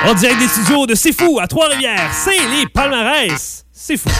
En direct des studios de C'est Fou à Trois-Rivières, c'est les palmarès. C'est fou.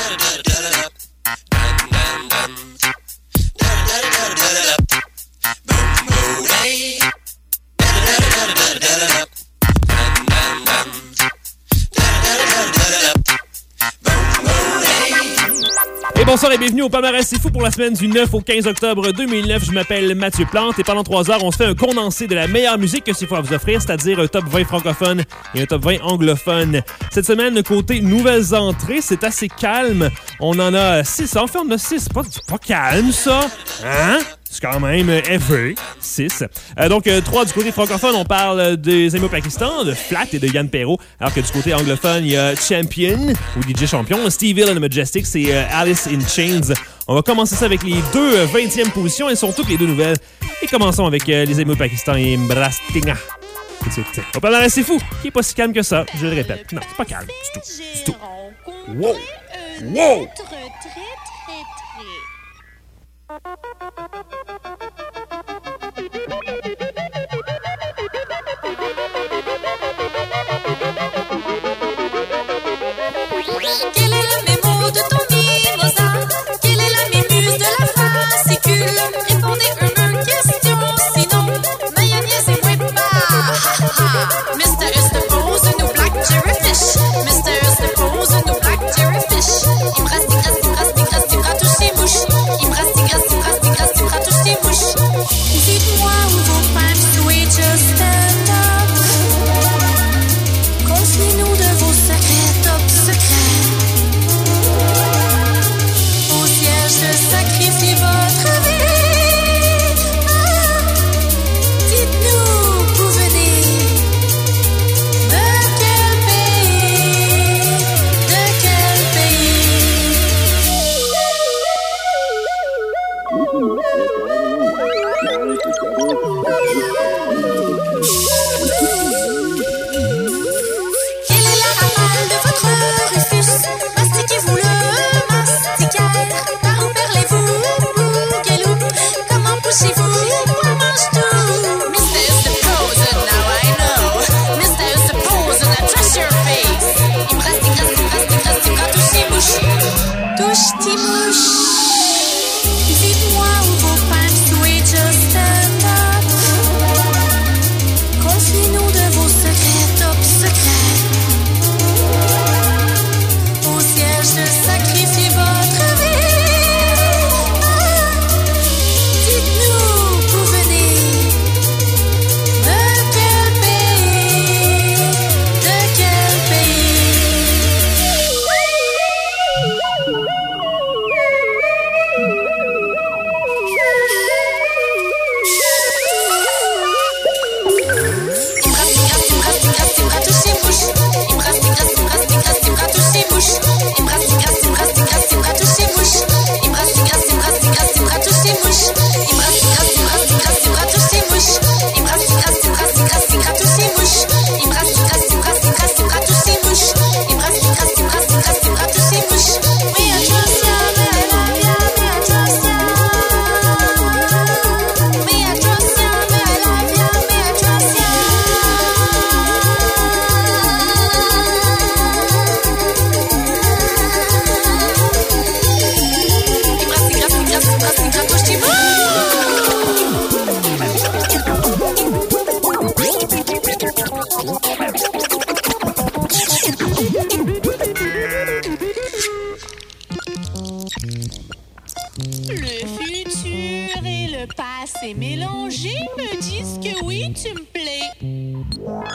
Et bonsoir et bienvenue au palmarès C'est Fou pour la semaine du 9 au 15 octobre 2009. Je m'appelle Mathieu Plante et pendant 3 heures, on se fait un condensé de la meilleure musique que C'est Fou à vous offrir, c'est-à-dire un top 20 francophone et un top 20 anglophone. Cette semaine, côté nouvelles entrées, c'est assez calme. On en a 6. En fait, on a 6. C'est pas calme, ça. Hein? C'est quand même élevé. 6. Donc, 3 du côté francophone, on parle des Amis au Pakistan, de Flat et de Yann Perrault. Alors que du côté anglophone, il y a Champion ou DJ Champion, Steve Hill and the Majestics et Alice in Chains. On va commencer ça avec les deux 20e positions. Elles sont toutes les deux nouvelles. Et commençons avec les Amis au Pakistan et Mbrastinga. Au palmarès C'est Fou, qui est pas si calme que ça, je le répète. Non, c'est pas calme du tout. Wow! Wow! Quel est le mémo de ton mimosa? Quelle est la mémuse de la fascicule? Répondez une question, sinon mayonnaise et moins pas. Mr. Estepose, nous black jellyfish. Mr. Estepose, nous black jellyfish. Il me reste, il me touche ses mouches. Il me reste, il touche ses mouches. Dites-moi où vos femmes sweet just stand up. Confiez-nous de vos secrets top secrets. Au siège de sacrifier votre vie. Dites-nous où venez. De quel pays? De quel pays? Quelle est la rafale de votre Rufus? Mastiquez-vous le masticaire? Par où perlez-vous? Guéloup, comment poussez-vous? On mange tout. Mr. Estepose, now I know. Mr. Estepose, now trust your face. Il me reste, touche tes mouches. Touche tes mouches. Dites-moi où vos femmes sweet just stand up. Confiez-nous de vos secrets top secrets. Au siège de sacrifier votre vie. Dites-nous où venez. De quel pays? De quel pays? Le futur et le passé mélangés me disent que oui, tu me plais.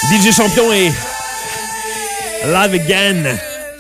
DJ Champion et Live Again.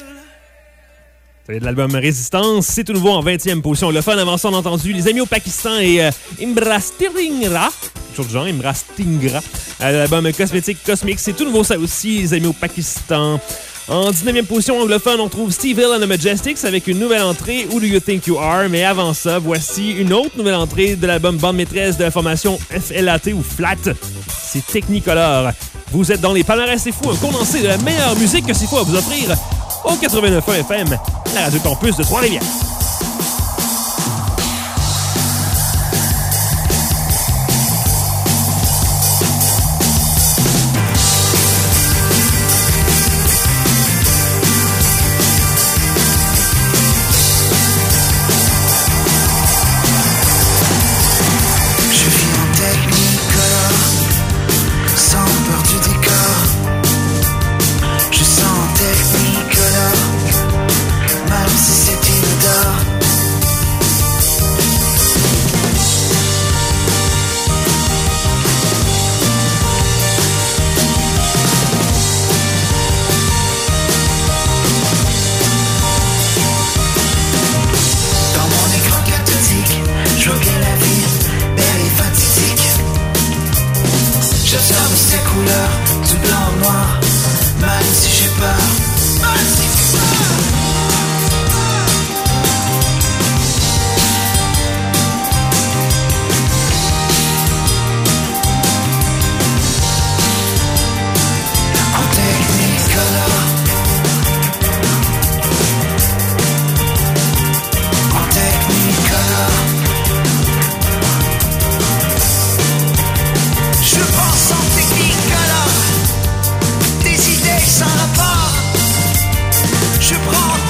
C'est de l'album Résistance. C'est tout nouveau en 20e position. Le fun, avant ça, on a entendu les amis au Pakistan et Imra Stingra. Quelque chose du genre, Imra Stingra. L'album Cosmétique Cosmic. C'est tout nouveau, ça aussi, les amis au Pakistan. En 19e position anglophone, on trouve Steve Hill and the Majestics avec une nouvelle entrée, Who Do You Think You Are? Mais avant ça, voici une autre nouvelle entrée de l'album bande maîtresse de la formation FLAT ou FLAT. C'est Technicolor. Vous êtes dans les palmarès C'est Fou, un condensé de la meilleure musique que C'est Fou à vous offrir au 89.1 FM, la radio campus de Trois-Rivières. Sans rapport, je prends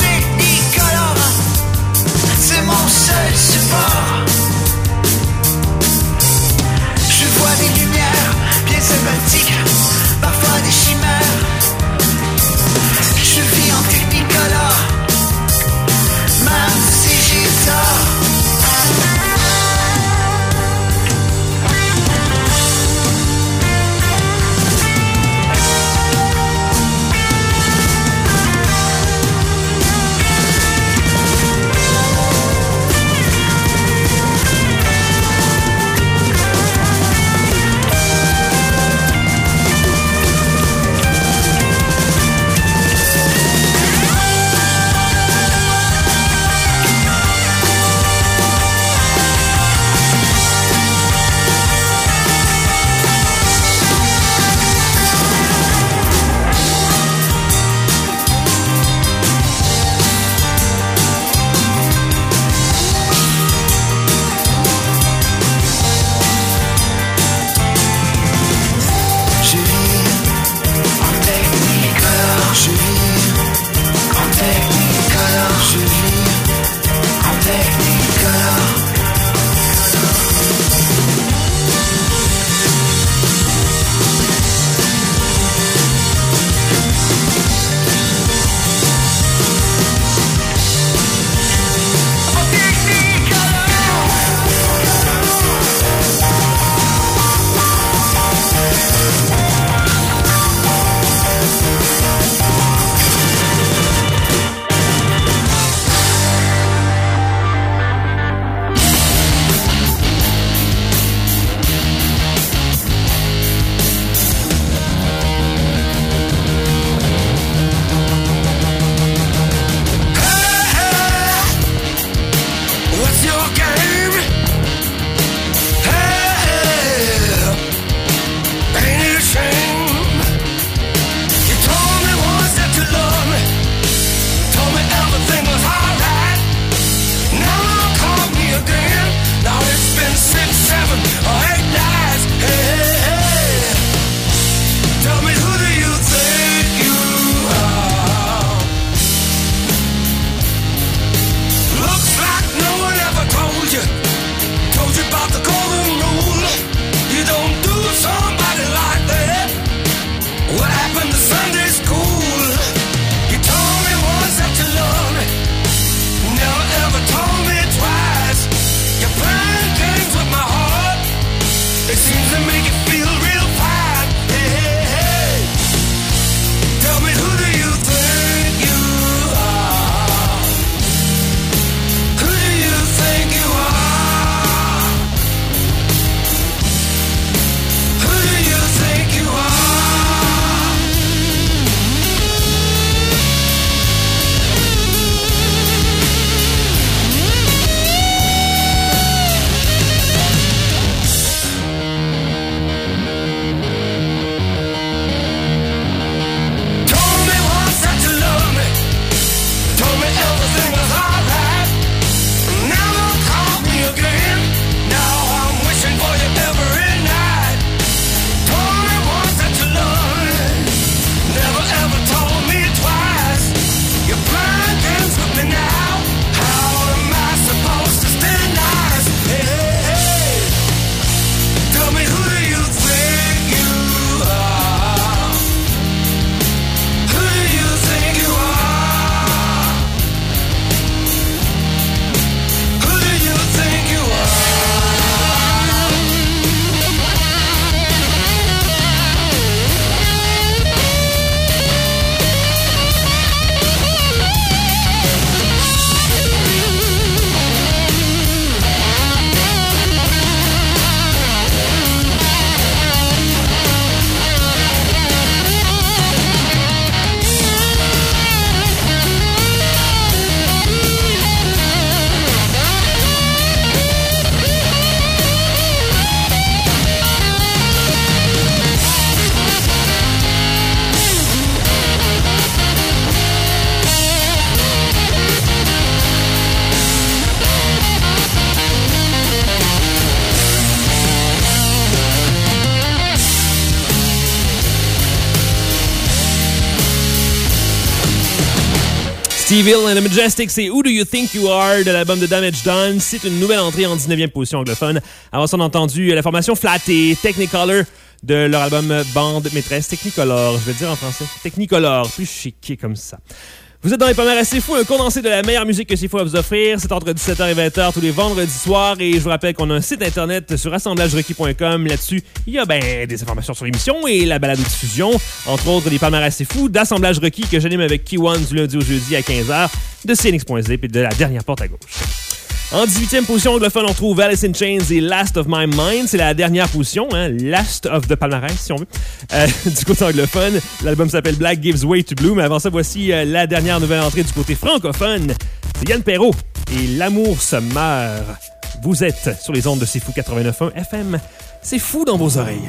Steve Hill and the Majestic, c'est Who Do You Think You Are de l'album de Damage Done. C'est une nouvelle entrée en 19e position anglophone. Avant ça, on a entendu la formation Flat et Technicolor de leur album Bande Maîtresse. Technicolor, je vais le dire en français. Technicolor, plus chiqué comme ça. Vous êtes dans les Palmarès C'est Fou, un condensé de la meilleure musique que C'est Fou à vous offrir. C'est entre 17h et 20h tous les vendredis soirs. Et je vous rappelle qu'on a un site internet sur assemblagerequis.com. Là-dessus, il y a des informations sur l'émission et la balado-diffusion. Entre autres, les Palmarès C'est Fou d'Assemblage Requis que j'anime avec Kiwan du lundi au jeudi à 15h, de CNX.zip et de la dernière porte à gauche. En 18e position anglophone, on trouve Alice in Chains et Last of My Mind. C'est la dernière position, hein, Last of the Palmarès, si on veut. Du côté anglophone, l'album s'appelle Black Gives Way to Blue. Mais avant ça, voici la dernière nouvelle entrée du côté francophone. C'est Yann Perrault et L'amour se meurt. Vous êtes sur les ondes de C'est Fou 89.1 FM. C'est fou dans vos oreilles.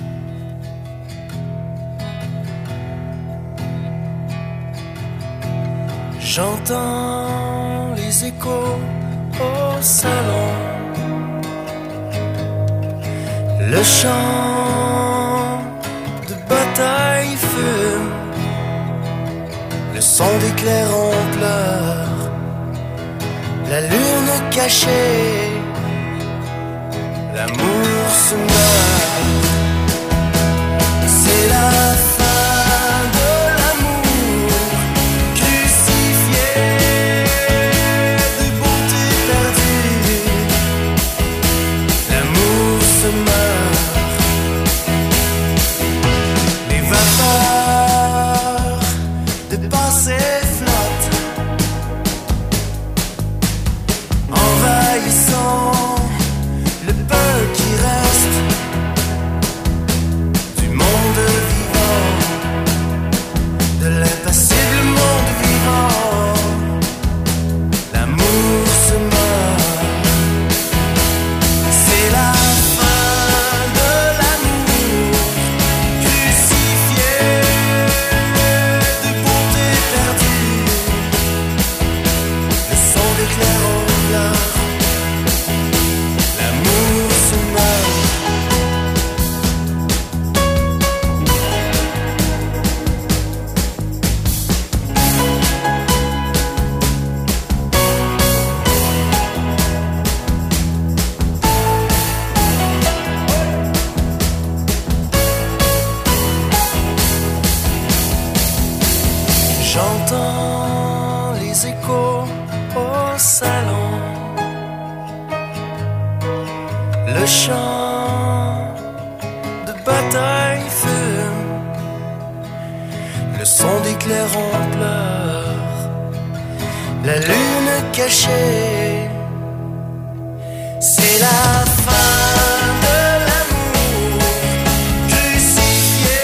J'entends les échos au salon, le chant de bataille fume, le son d'éclairs en pleurs, la lune cachée, l'amour se meurt. C'est la fin de l'amour crucifié. Les vapeurs de pensée flottent, envahissant le peu qui reste du monde vivant, de l'impassible monde vivant. L'amour se meurt. C'est la j'entends les échos au salon, le chant de bataille fume, le son d'éclairs en pleurs, la lune cachée. C'est la fin de l'amour crucifié.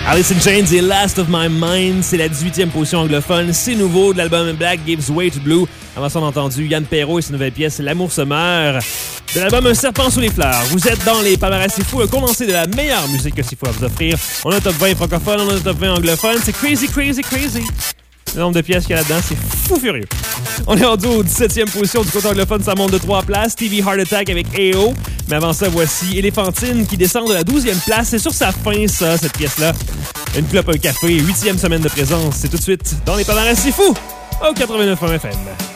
Alice in Chains et Last of My Mind, c'est la 18e position anglophone. C'est nouveau de l'album Black Gives Way to Blue. Avant ça, on a entendu Yann Perrault et sa nouvelle pièce L'amour se meurt. De l'album Un serpent sous les fleurs. Vous êtes dans les palmarès C'est Fou, un condensé de la meilleure musique que C'est Fou à vous offrir. On a un top 20 francophone, on a un top 20 anglophone. C'est crazy, crazy, crazy. Le nombre de pièces qu'il y a là-dedans, c'est fou furieux. On est rendu au 17e position du côté anglophone, ça monte de 3 places. TV Heart Attack avec A.O. Mais avant ça, voici Éléphantine qui descend de la 12e place. C'est sur sa fin, ça, cette pièce-là. Une clope, un café, 8e semaine de présence. C'est tout de suite dans les palmarès C'est Fou au 89.1 FM.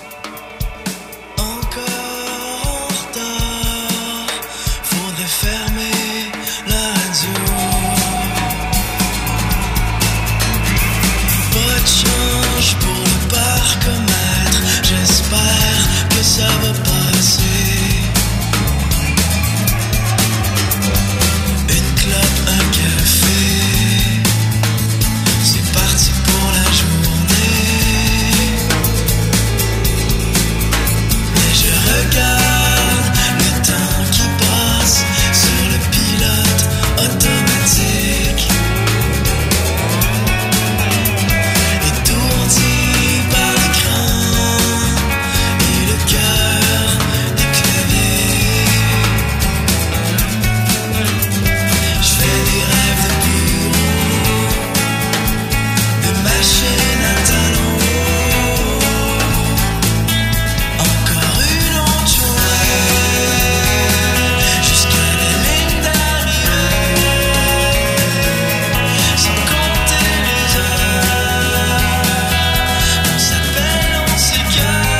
Ça va passer. Une clope, un café. C'est parti pour la journée. Mais je regarde le temps qui passe sur le pilote automatique. Étourdi par l'écran et le cœur déclavé. Je fais des rêves de bureau, de machines à talons hauts. Encore une autre journée, jusqu'à la ligne d'arrivée. Sans compter les heures, on s'appelle, on s'égare.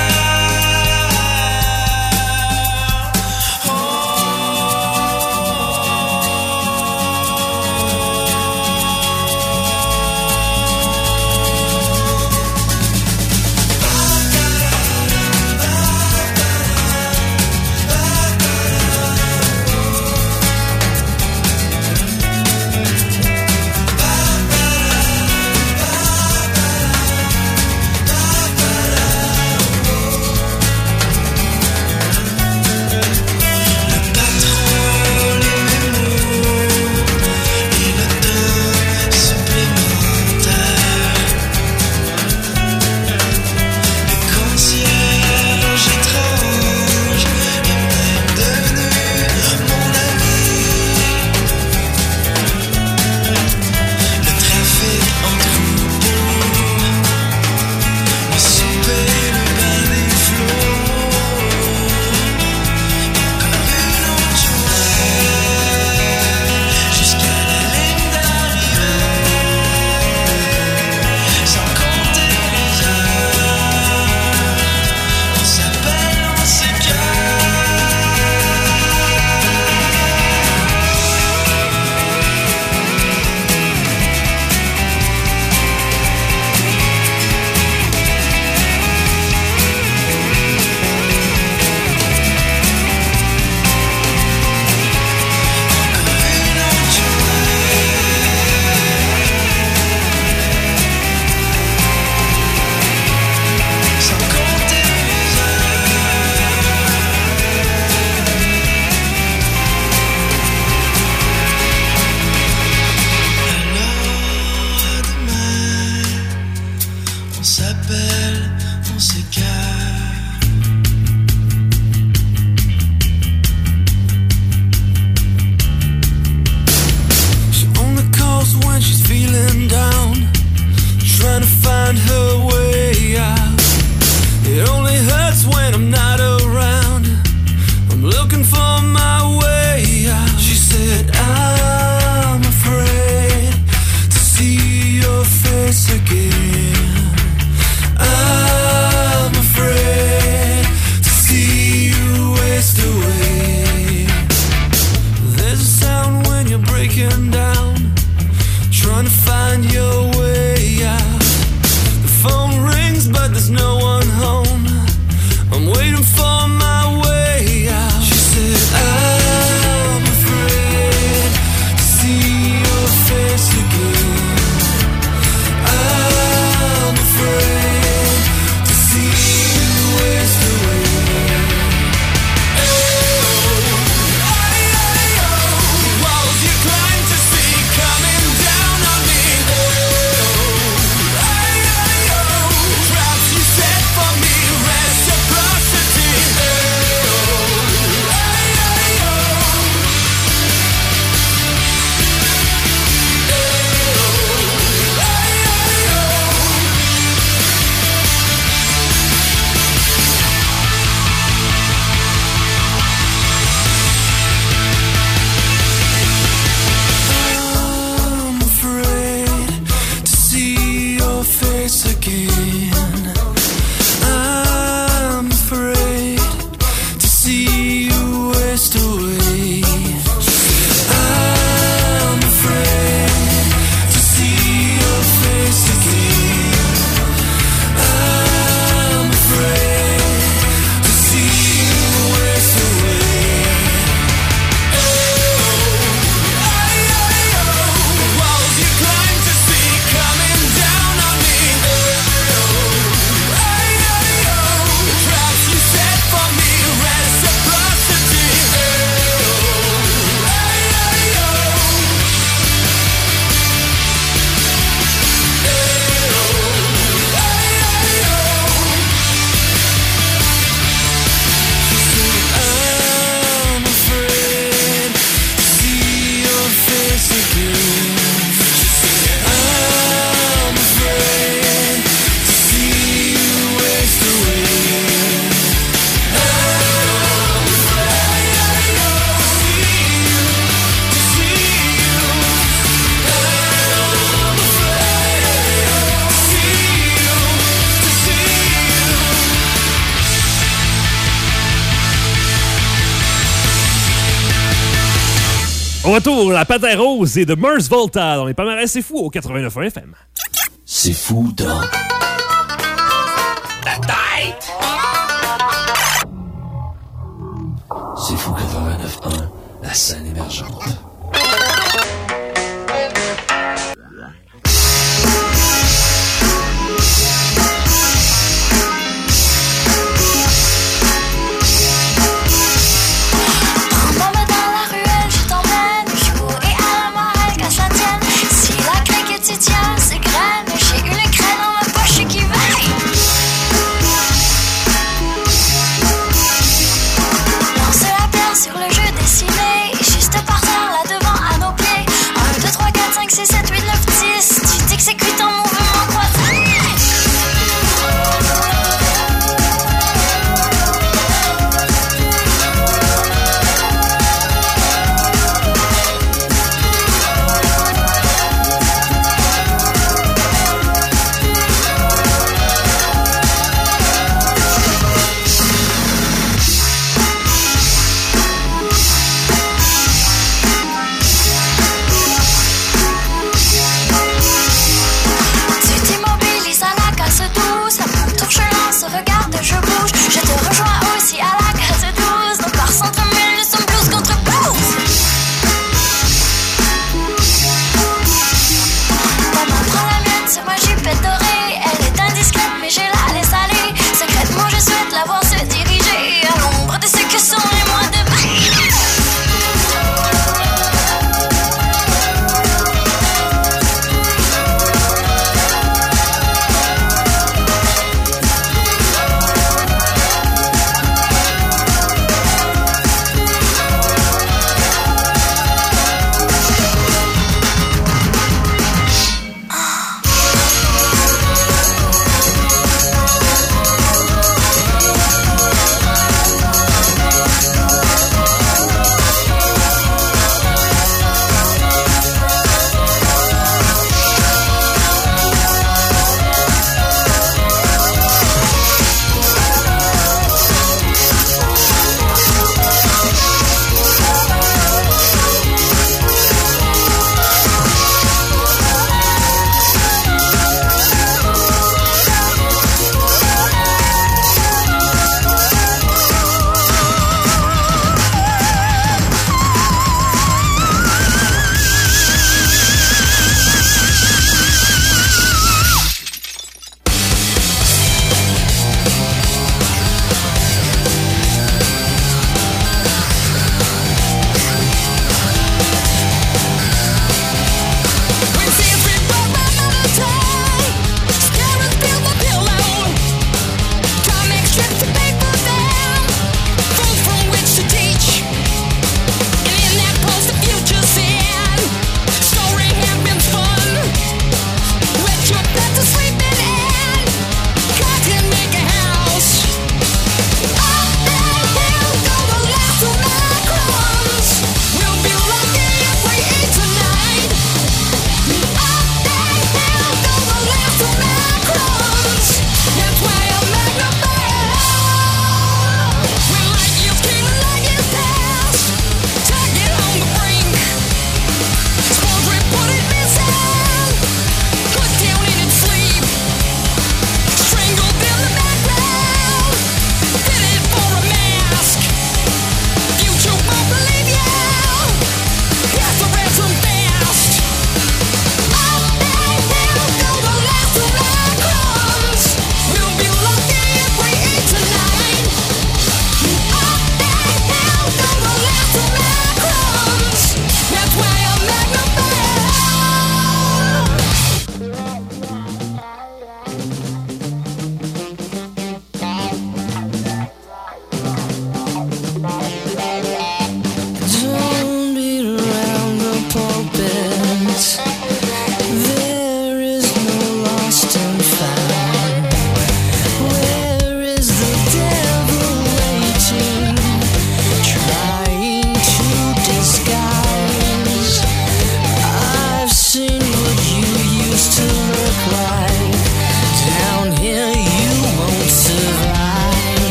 On s'appelle, on s'écarte. She only calls when she's feeling down, trying to find her way out. It only hurts when I'm not around. I'm looking for my way out. She said, I'm afraid to see your face again. I'm afraid to see you waste away. There's a sound when you're breaking down, trying to find your way out. The phone rings but there's no one home. I'm waiting for my way out. She said, I'm afraid to see your face again. I'm afraid to see you waste away. Walls you climb to see coming down on me. Au retour, la Panthère Rose et de Mars Volta dans les palmarès C'est Fou au 89.1 FM. C'est fou dans La tête! C'est fou 89.1, la scène émergente. C'est crème, j'ai une crème dans ma poche qui varie. Lance la pierre sur le jeu dessiné, juste par terre là devant à nos pieds. 1, 2, 3, 4, 5, 6, 7, 8, 9, 10. Tu t'exécutes en mouvement croisé. Regarde, je bouge, je te rejoins aussi à la case 12. Nos corps s'entremêlent, nous sommes blues contre blues. Ta main prend la mienne sur ma jupette dorée. Elle est indiscrète mais je la laisse aller. Secrètement je souhaite la voir se diriger à l'ombre de ce que sont les mois de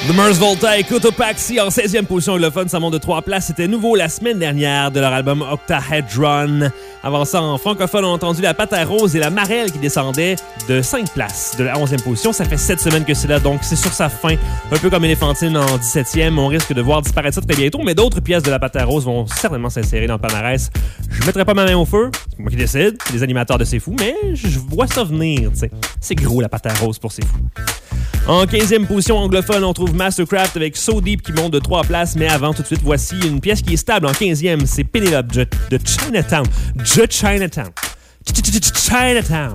The Mars Volta et Cotopaxi en 16e position anglophone, ça monte de 3 places. C'était nouveau la semaine dernière de leur album Octahedron. Avant ça, en francophone, on a entendu la Patère Rose et la Marelle qui descendaient de 5 places de la 11e position. Ça fait 7 semaines que c'est là, donc c'est sur sa fin. Un peu comme Éléphantine en 17e. On risque de voir disparaître ça très bientôt, mais d'autres pièces de la Patère Rose vont certainement s'insérer dans le palmarès. Je mettrai pas ma main au feu, c'est moi qui décide, c'est les animateurs de C'est Fou, mais je vois ça venir, tu sais. C'est gros la Patère Rose pour C'est Fou. En 15e position anglophone, on trouve Mastercraft avec So Deep qui monte de 3 places. Mais avant, tout de suite, voici une pièce qui est stable en 15e. C'est Penelope de Chinatown. Chinatown. Chinatown.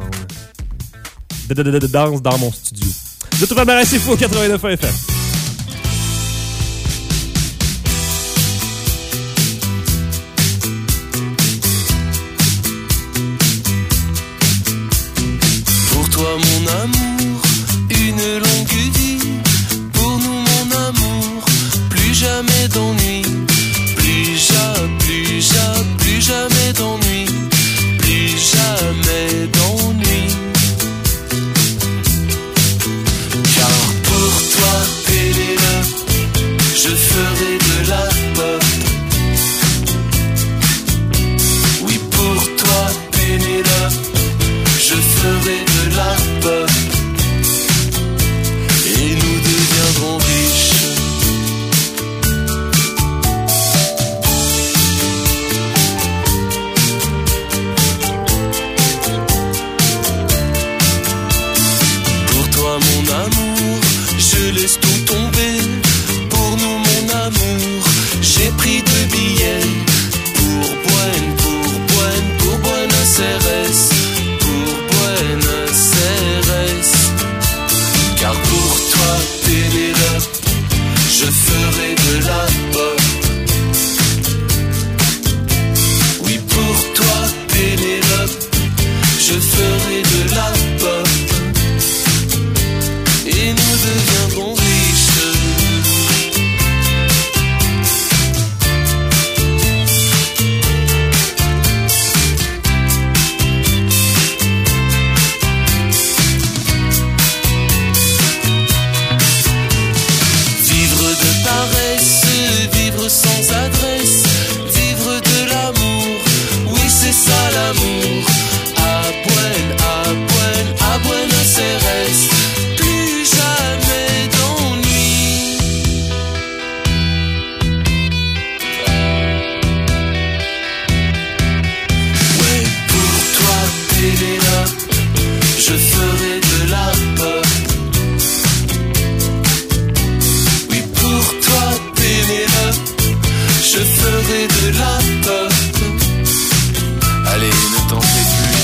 Danse dans mon studio. De tout palmarès, C'est Fou, 89 FM. Pour toi, mon amour, une longue vie. Pour nous, mon amour, plus jamais d'ennui. Plus jamais d'ennui. Plus jamais d'ennui. Car pour toi, Pénélope, je ferai de la pop. Oui, pour toi, Pénélope, je ferai de la pop. Et nous deviendrons riches. Pour toi, mon amour, je laisse tout tomber. Pour nous, mon amour, j'ai pris 2 billets. Pour Buenos Aires. Pour Buenos Aires. Car pour toi, Pénélope, je ferai de la pop. Oui, pour toi, Pénélope, je ferai de la pop. Et nous deviendrons riches. Vivre sans adresse, vivre de l'amour, oui c'est ça l'amour. À Buenos Aires, plus jamais d'ennui. Ouais, pour toi Pénélope, je ferai de la pop. Oui, pour toi Pénélope, je ferai de la pop. Allez, ne t'en fais plus.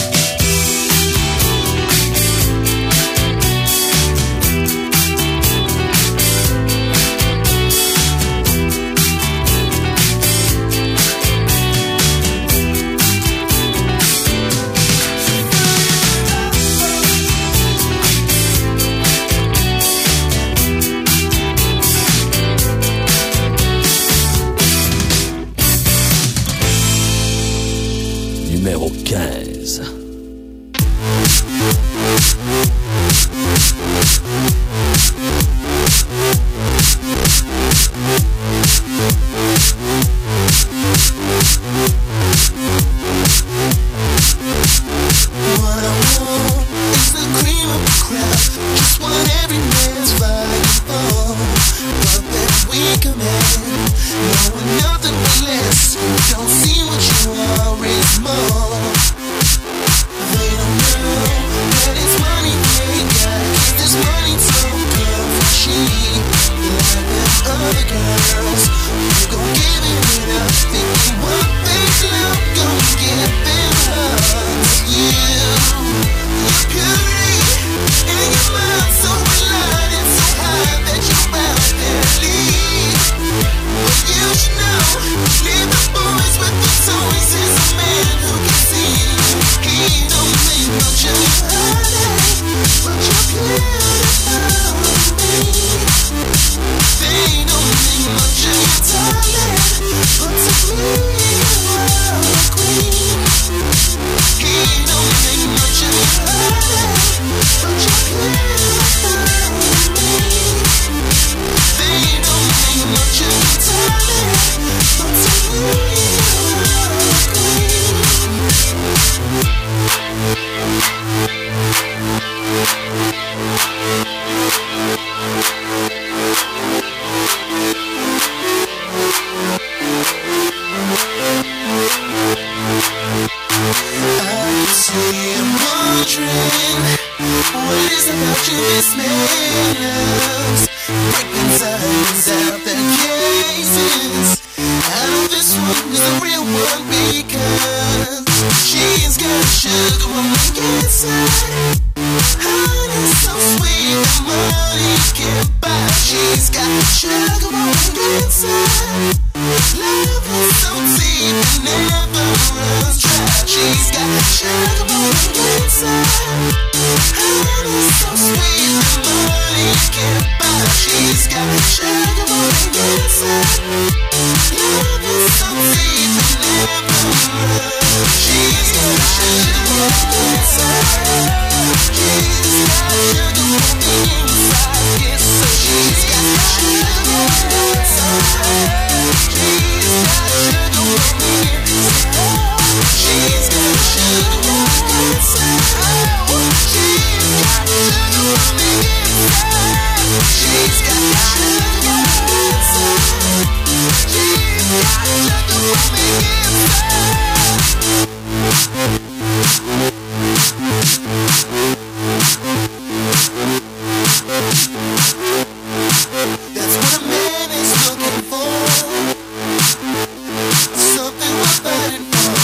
Numéro 15. Don't see what you are is more. They don't know. wondering what it is about you this man breaking signs out their cases. I know this one is the real one because she's got sugar on the inside. Honey so sweet, the money can't buy. She's got sugar on the inside. Love is so deep, it never runs dry. She's got sugar on the inside. Honey so sweet, the money can't buy. She's got sugar on the inside. Love is so deep, it never runs. She's got sugar on the inside. She's got sugar on the inside. Yes, so she's got sugar on the inside. She's got sugar on the inside. She's got sugar on the inside. She's got sugar on the inside. She's got sugar on the inside. She's got sugar on the inside. That's what a man is looking for. Something worth fighting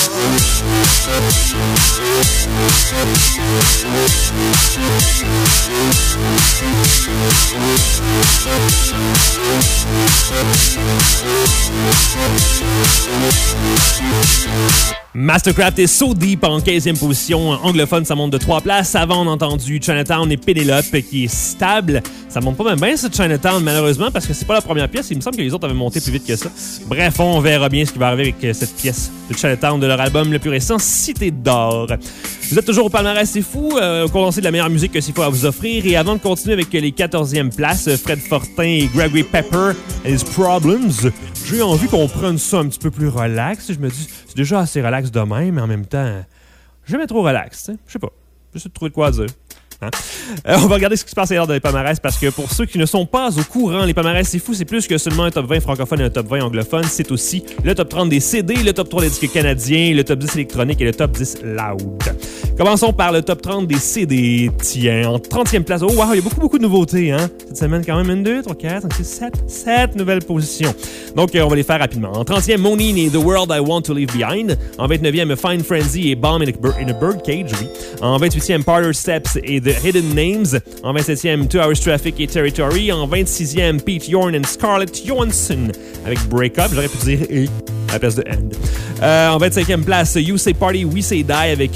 Mastercraft est So Deep en 15e position. Anglophone, ça monte de 3 places. Avant, on a entendu Chinatown et Pénélope qui est stable. Ça monte pas même bien, ce Chinatown, malheureusement, parce que c'est pas la première pièce. Il me semble que les autres avaient monté plus vite que ça. Bref, on verra bien ce qui va arriver avec cette pièce de Chinatown de leur album le plus récent, Cité d'or. Vous êtes toujours au palmarès, c'est fou. Condensé de la meilleure musique que c'est fou à vous offrir. Et avant de continuer avec les 14e places, Fred Fortin et Gregory Pepper and His Problems, j'ai envie qu'on prenne ça un petit peu plus relax. Je me dis, c'est déjà assez relax de même, mais en même temps, jamais trop relax. Je sais pas. J'essaie de trouver de quoi dire. Hein? On va regarder ce qui se passe ailleurs dans les palmarès parce que pour ceux qui ne sont pas au courant, les palmarès, c'est fou, c'est plus que seulement un top 20 francophone et un top 20 anglophone. C'est aussi le top 30 des CD, le top 3 des disques canadiens, le top 10 électronique et le top 10 loud. Commençons par le top 30 des CD. Tiens, en 30e place. Oh, wow, il y a beaucoup de nouveautés. Hein? Cette semaine, quand même, 1, 2, 3, 4, 5, 6, 7 nouvelles positions. Donc, on va les faire rapidement. En 30e, Moneen et The World I Want to Leave Behind. En 29e, Fine Frenzy et Bomb in a Birdcage. Oui. En 28e, Parlor Steps et The Hidden Names. En 27e, 2 Hours Traffic et Territory. En 26e, Pete Yorn and Scarlett Johansson avec Break Up. J'aurais pu dire et à la place de End. En 25e place, You Say Party, We Say Die avec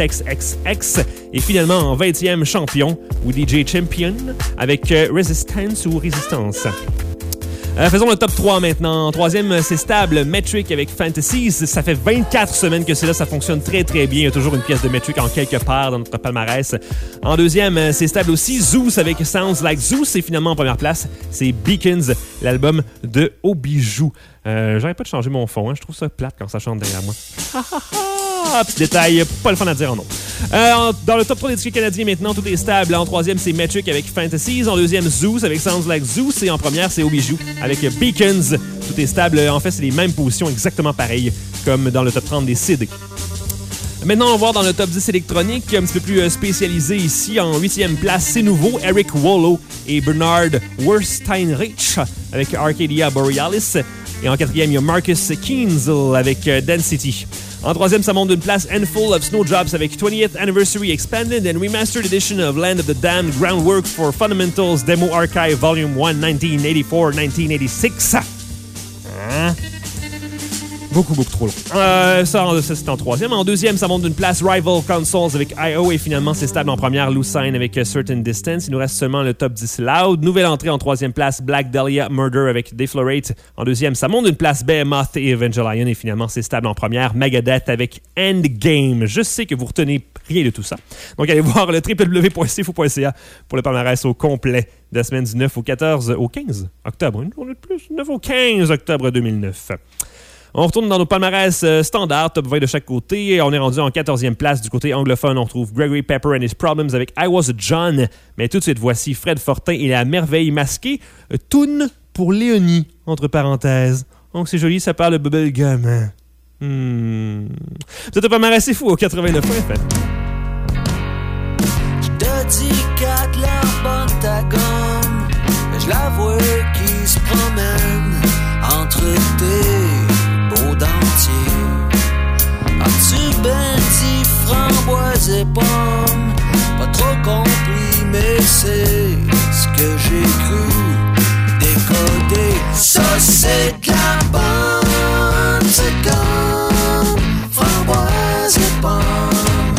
XXXX. Et finalement, en 20e, Champion ou DJ Champion avec Resistance ou Résistance. Faisons le top 3 maintenant. En 3e, c'est stable, Metric avec Fantasies. Ça fait 24 semaines que c'est là, ça fonctionne très très bien. Il y a toujours une pièce de Metric en quelque part dans notre palmarès. En 2e, c'est stable aussi, Zeus avec Sounds Like Zeus. Et finalement, en première place, c'est Beacons, l'album de Obijou. J'arrête pas de changer mon fond, hein. Je trouve ça plate quand ça chante derrière moi. Petit détail, pas le fun à dire en nom. Dans le top 3 des disques canadiens maintenant, tout est stable. En 3e, c'est Metric avec Fantasies. En 2e, Zeus avec Sounds Like Zeus. Et en première, c'est Obijou avec Beacons. Tout est stable. En fait, c'est les mêmes positions exactement pareilles comme dans le top 30 des CD. Maintenant, on va voir dans le top 10 électronique, un petit peu plus spécialisé ici. En 8e place, c'est nouveau, Eric Wallow et Bernard Wursteinrich avec Arcadia Borealis. Et en 4e, il y a Marcus Kienzl avec Density. En 3e, ça monte d'une place, Handful of Snowdrops avec 20th Anniversary Expanded and Remastered Edition of Land of the Damned Groundwork for Fundamentals Demo Archive Volume 1 1984-1986. Hein? Beaucoup trop long. Ça, c'est en 3e. En 2e, ça monte d'une place, Rival Consoles avec I.O. Et finalement, c'est stable en première, Lucine avec Certain Distance. Il nous reste seulement le top 10 Loud. Nouvelle entrée en 3e place, Black Dahlia Murder avec Deflorate. En 2e, ça monte d'une place, Behemoth et Evangelion. Et finalement, c'est stable en première, Megadeth avec Endgame. Je sais que vous retenez rien de tout ça. Donc, allez voir le www.cfou.ca pour le palmarès au complet de la semaine du 9 au 15 octobre. Une journée de plus, 9 au 15 octobre 2009. On retourne dans nos palmarès standards, top 20 de chaque côté. On est rendu en 14e place du côté anglophone. On retrouve Gregory Pepper and His Problems avec I Was a John. Mais tout de suite, voici Fred Fortin et la merveille masquée. Toune pour Léonie, entre parenthèses. Donc c'est joli, ça parle de bubblegum. Vous êtes au palmarès, c'est fou, au 89 en fait. se promène entre tes beaux dentiers. As-tu ben dit framboise et pommes? Pas trop compris, mais c'est ce que j'ai cru décoder. Ça c'est de la bonne, c'est comme framboise et pommes.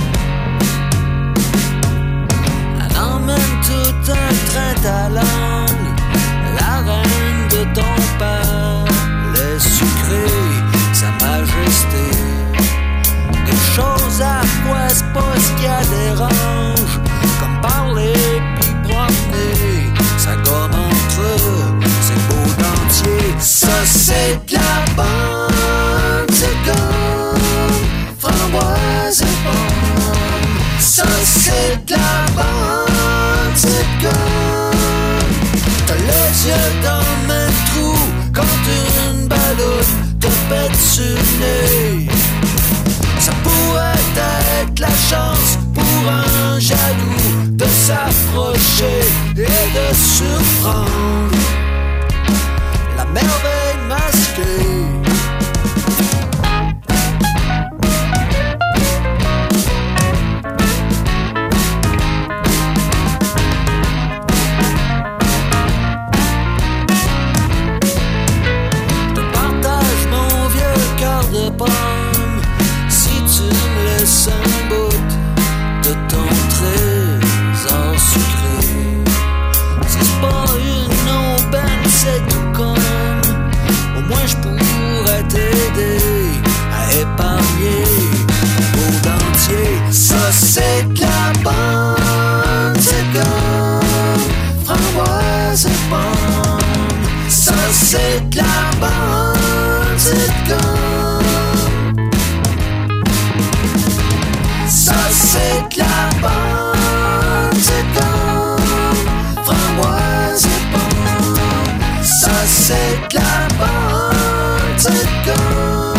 Elle emmène tout un train à langue, la reine de ton père, le sucré, sa majesté. Des choses à quoi c'est pas ce qui a dérange, comme parler puis promener sa gomme entre ses beaux dentiers. Ça c'est de la bonne, c'est comme framboise et pomme. Ça c'est de la bonne, c'est comme. T'as les yeux dans un trou quand une ballotte te pète sur le nez. Ça pourrait être la chance pour un jaloux de s'approcher et de surprendre la merveille masquée. Te partage mon vieux cœur de pomme. C'est un bout de ton trésor sucré. C'est pas une aubaine, c'est tout comme. Au moins je pourrais t'aider à épargner mon beau dentier. Ça c'est de la bonne, c'est comme framboise et pomme. Ça c'est de la bonne, c'est comme. Ça c'est de la bonne, c'est comme framboise et pomme. Ça c'est de la bonne, c'est comme.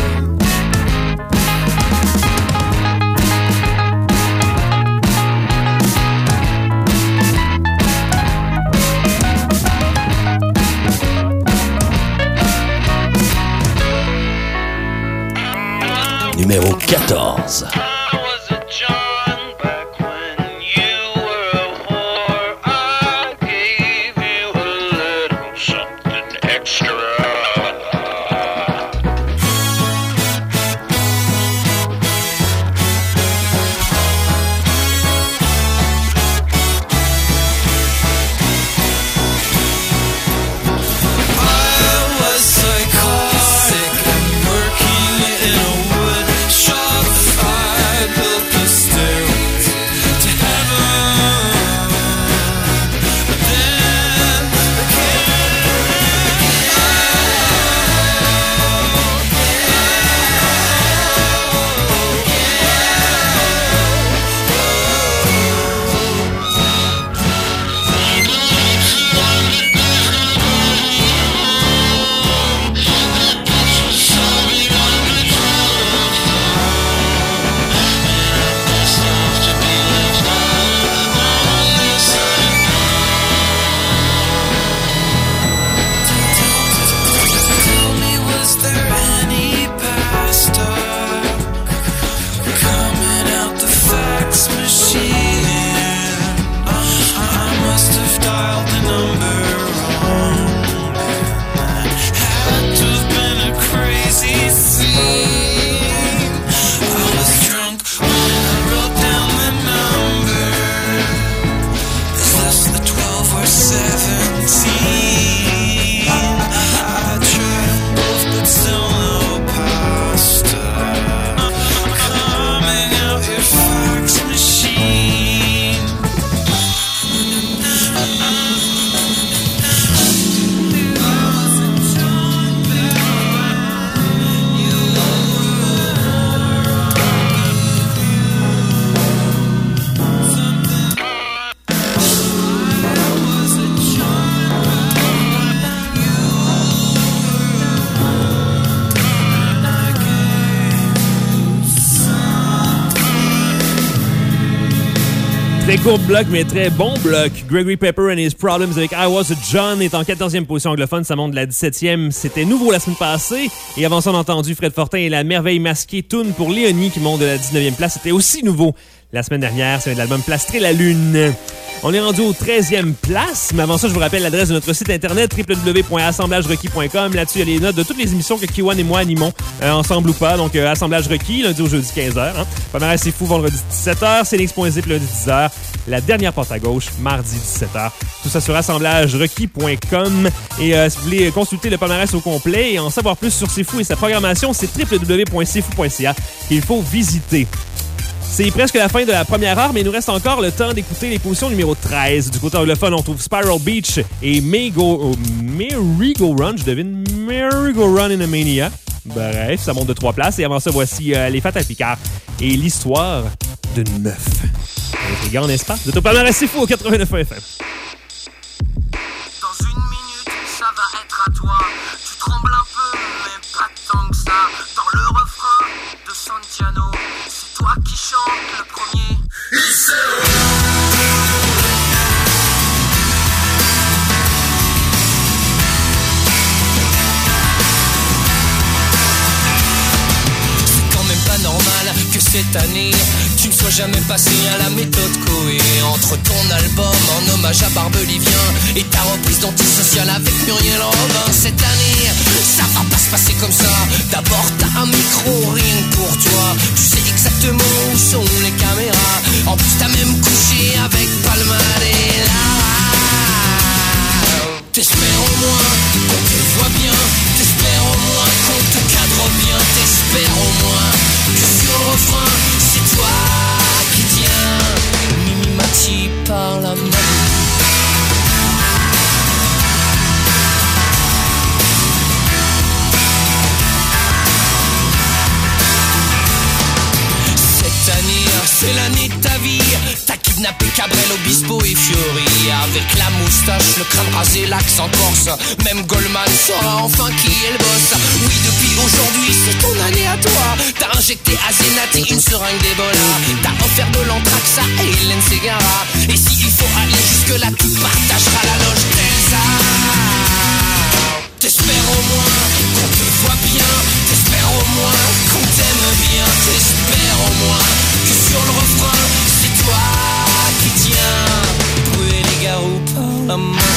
Numéro 14. Psychotic and working in a wood shop. Très court bloc, mais très bon bloc. Gregory Pepper and His Problems avec I Was a John est en 14e position anglophone. Ça monte de la 17e. C'était nouveau la semaine passée. Et avant ça, on a entendu Fred Fortin et La Merveille Masquée, tune pour Léonie qui monte de la 19e place. C'était aussi nouveau la semaine dernière. C'est l'album Plastrer la Lune. On est rendu aux 13e place. Mais avant ça, je vous rappelle l'adresse de notre site internet www.assemblagerequis.com. Là-dessus, il y a les notes de toutes les émissions que Kiwan et moi animons, ensemble ou pas. Donc, Assemblage Requis, lundi au jeudi 15h. Hein. Palmarès c'est fou, vendredi 17h. Célix.zip, lundi 10h. La dernière porte à gauche, mardi 17h. Tout ça sur assemblagerequis.com. Et si vous voulez consulter le palmarès au complet et en savoir plus sur C'est Fou et sa programmation, c'est www.cfou.ca qu'il faut visiter. C'est presque la fin de la première heure, mais il nous reste encore le temps d'écouter les positions numéro 13. Du côté anglophone, on trouve Spiral Beach et Merry-Go-Run. Je devine Merry-Go-Run in a Mania. Bref, ça monte de 3 places. Et avant ça, voici Les Fatal Picard et l'histoire de 9. Intriguant, n'est-ce pas? Vous êtes au palmarès C'est Fou au 89 FM. Dans une minute, ça va être à toi. Tu trembles un peu, mais pas tant que ça. Dans le refrain de Santiano, c'est toi qui chantes le premier. C'est quand même pas normal que cette année tu ne sois jamais passé à la méthode Coé. Entre ton album en hommage à Barbelivien et ta reprise d'Antisocial avec Muriel Robin, cette année, ça va pas se passer comme ça. D'abord t'as un micro, rien que pour toi. Tu sais exactement où sont les caméras. En plus t'as même couché avec Palmarella. T'espères au moins qu'on te voit bien. T'espères au moins qu'on te cadre bien. T'espères au moins que sur le refrain c'est toi qui tiens Mimi Mati par la main. Cette année, c'est l'année de ta vie. T'as kidnappé Cabrel, Obispo et Fiori. Avec la moustache, le crâne rasé, l'accent corse. Même Goldman saura enfin qui est le boss. Oui, depuis aujourd'hui, c'est ton année à toi. T'as injecté Azenati, une seringue d'Ebola. T'as offert de l'anthrax à Hélène Ségara. Et s'il faut aller jusque-là, tu partageras la loge d'Elsa. T'espères au moins qu'on te voit bien. T'espères au moins qu'on t'aime bien. T'espères au moins que sur le refrain, c'est toi qui tiens Bruet les garous par la main.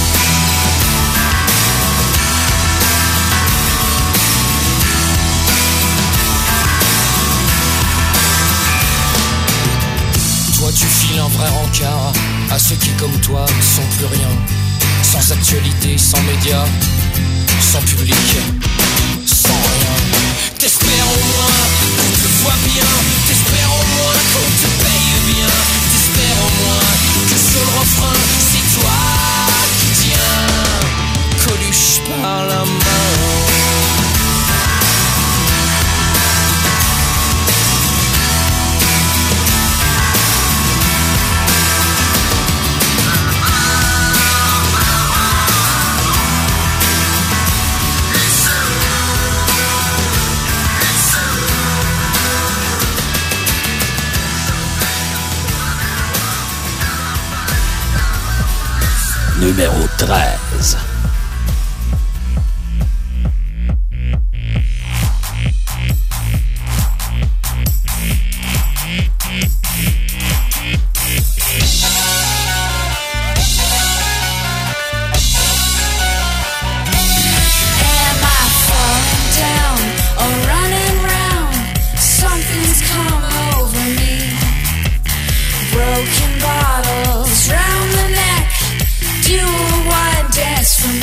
Toi tu files un vrai rencard à ceux qui comme toi ne sont plus rien. Sans actualité, sans médias, sans public, sans rien. T'espères au moins qu'on te voit bien. T'espères au moins qu'on te paye bien. T'espères au moins que sur le refrain c'est toi qui tiens Coluche par la main. Numéro 13. Broken bottles round the neck. Do a wide dance for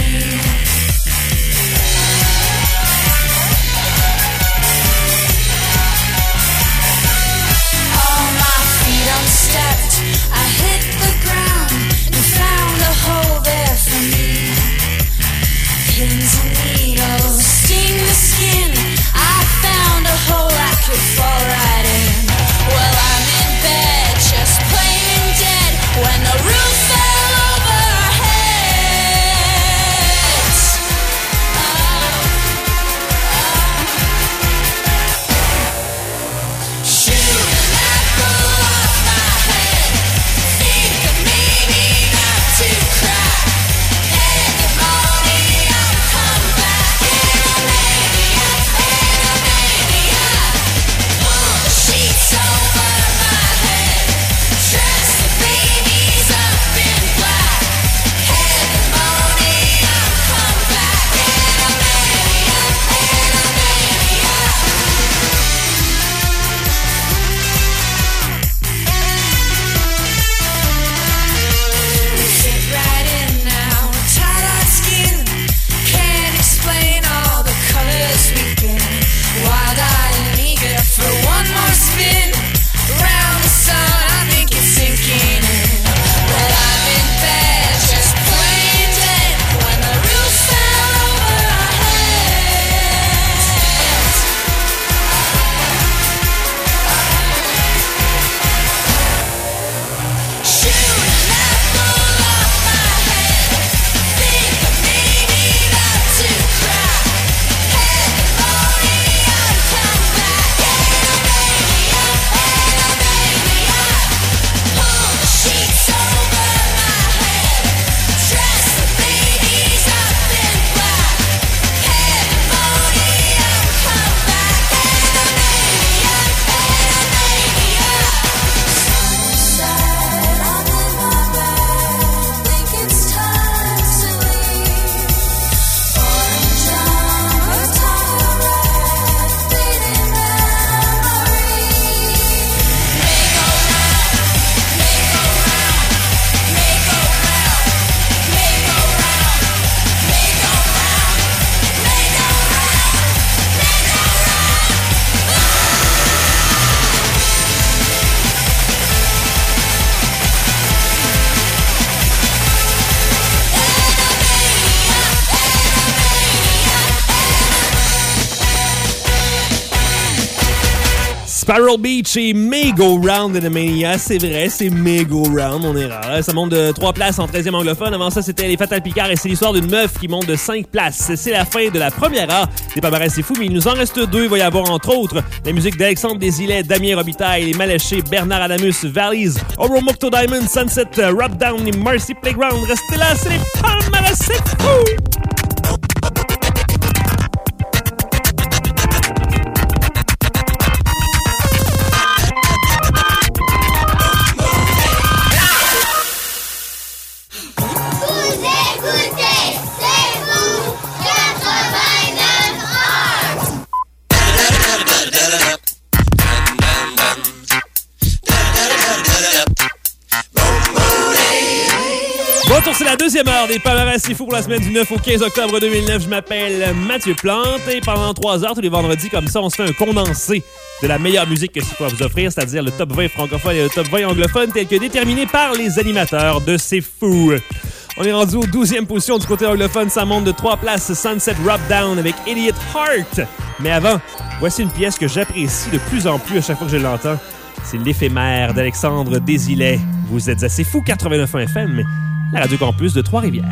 Spiral Beach et Mego Round in Mania. C'est vrai, c'est Mego Round, on est rare. Ça monte de 3 places en 13e anglophone. Avant ça, c'était les Fatal Picard et c'est l'histoire d'une meuf qui monte de 5 places. C'est la fin de la première heure des Palmarès C'est Fou, mais il nous en reste 2. Il va y avoir entre autres la musique d'Alexandre Desilets, Damien Robitaille, les Maléchés, Bernard Adamus, Valleys, Oromocto Diamond, Sunset, Rub Down et Mercy Playground. Restez là, c'est les Palmarès C'est Fou! C'est la deuxième heure des Palmarès C'est Fou pour la semaine du 9 au 15 octobre 2009. Je m'appelle Mathieu Plante et pendant 3 heures, tous les vendredis, comme ça, on se fait un condensé de la meilleure musique que C'est Fou à vous offrir, c'est-à-dire le top 20 francophone et le top 20 anglophone tel que déterminé par les animateurs de C'est Fou. On est rendu aux 12e position du côté anglophone. Ça monte de 3 places. Sunset Rub Down avec Idiot Heart. Mais avant, voici une pièce que j'apprécie de plus en plus à chaque fois que je l'entends. C'est l'éphémère d'Alexandre Desilets. Vous êtes à C'est Fou 89.1 FM, la Radio Campus de Trois-Rivières.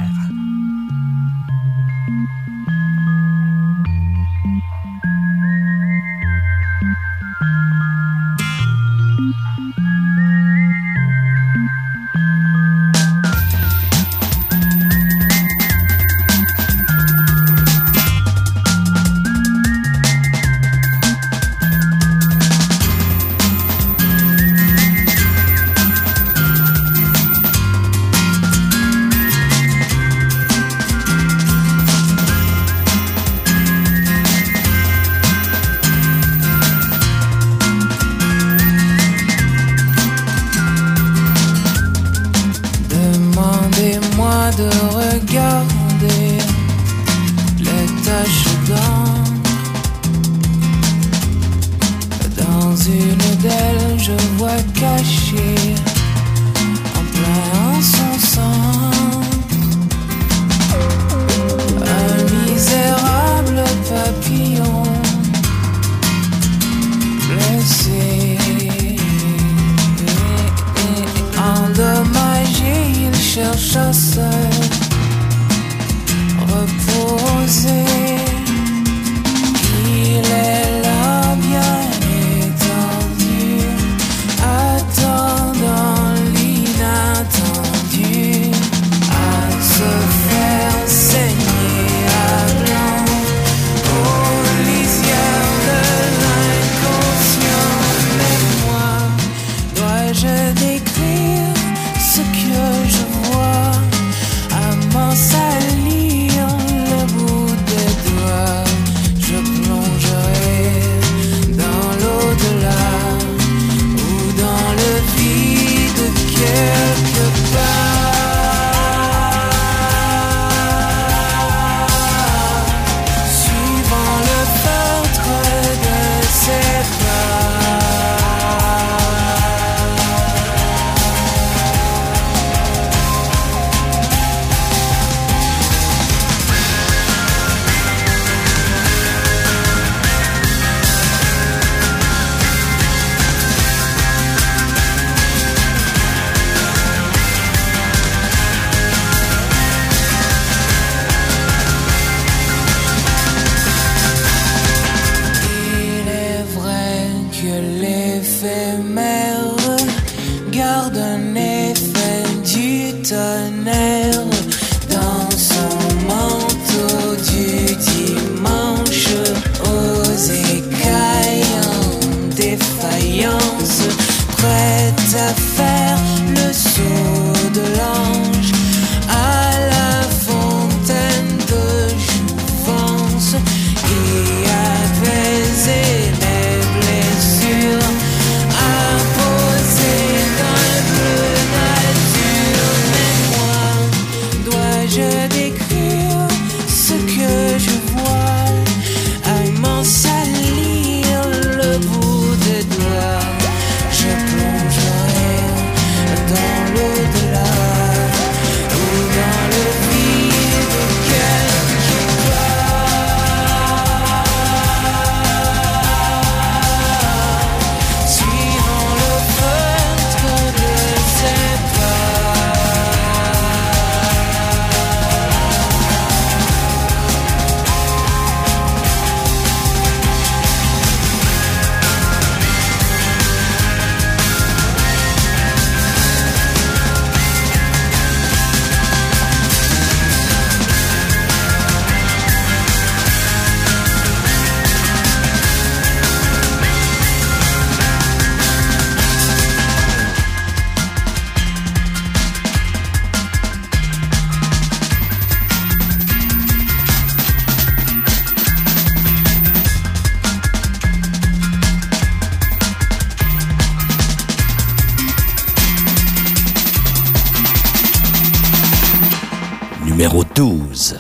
numéro 12.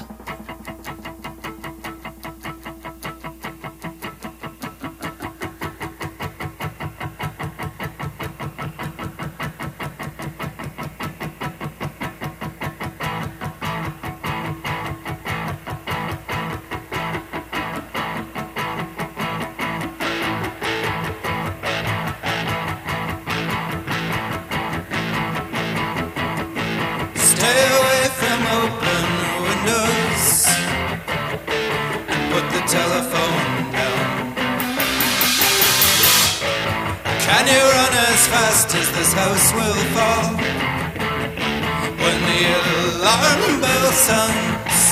Stay away from open windows and put the telephone down. Can you run as fast as this house will fall when the alarm bell sounds?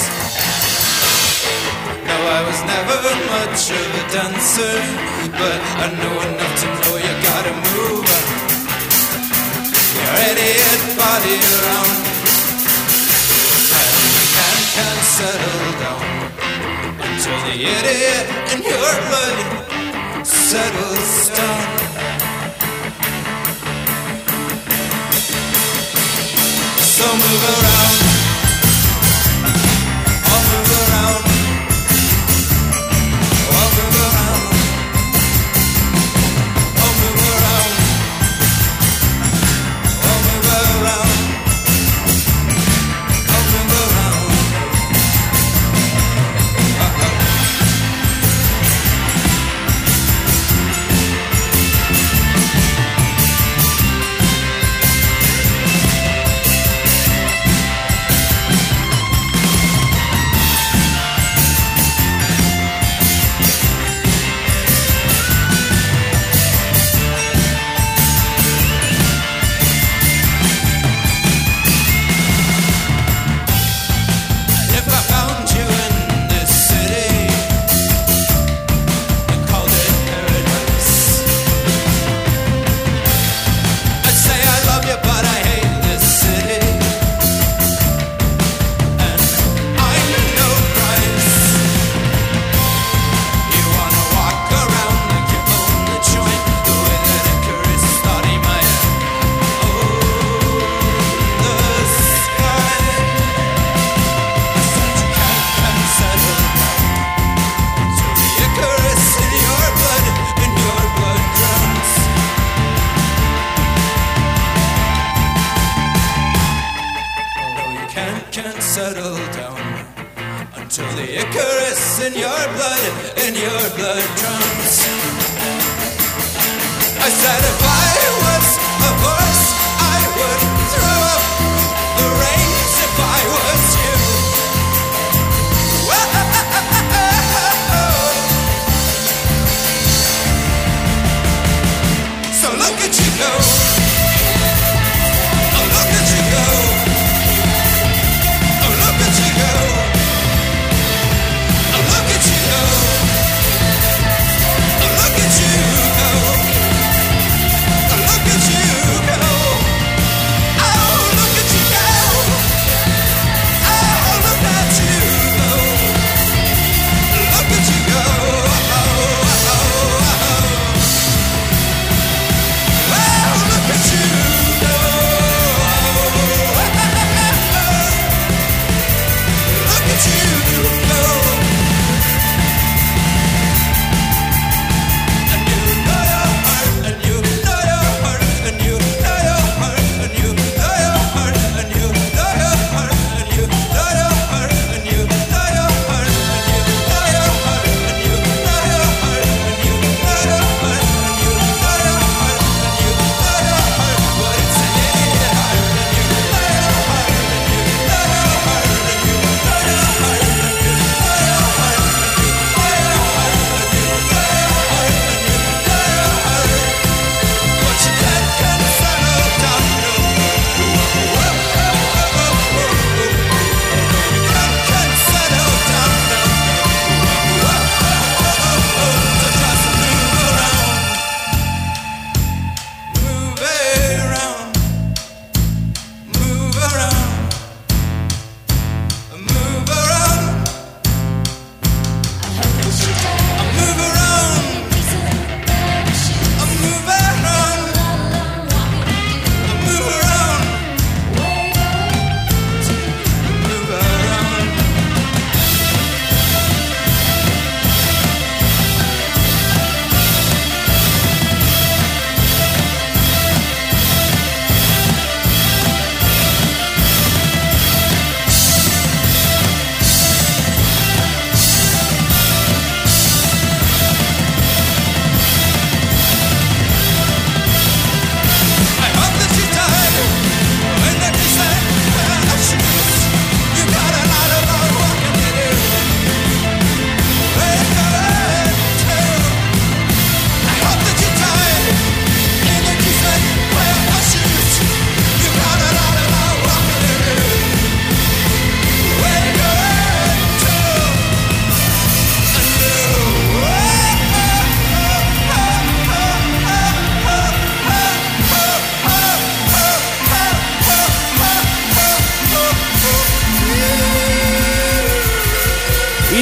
No, I was never much of a dancer, but I know enough to know you gotta move your idiot body around. Can't settle down until the idiot in your blood settles down. So move around, I'll move around, I'll move around, I'll move around, I'll move around, I'll move around. Can't settle down until the Icarus in your blood drowns. I said if I was a horse, I would throw up the reins if I was you. So look at you go. Oh, look at you go. Look at you go. Look at you go. Look at you go. Look at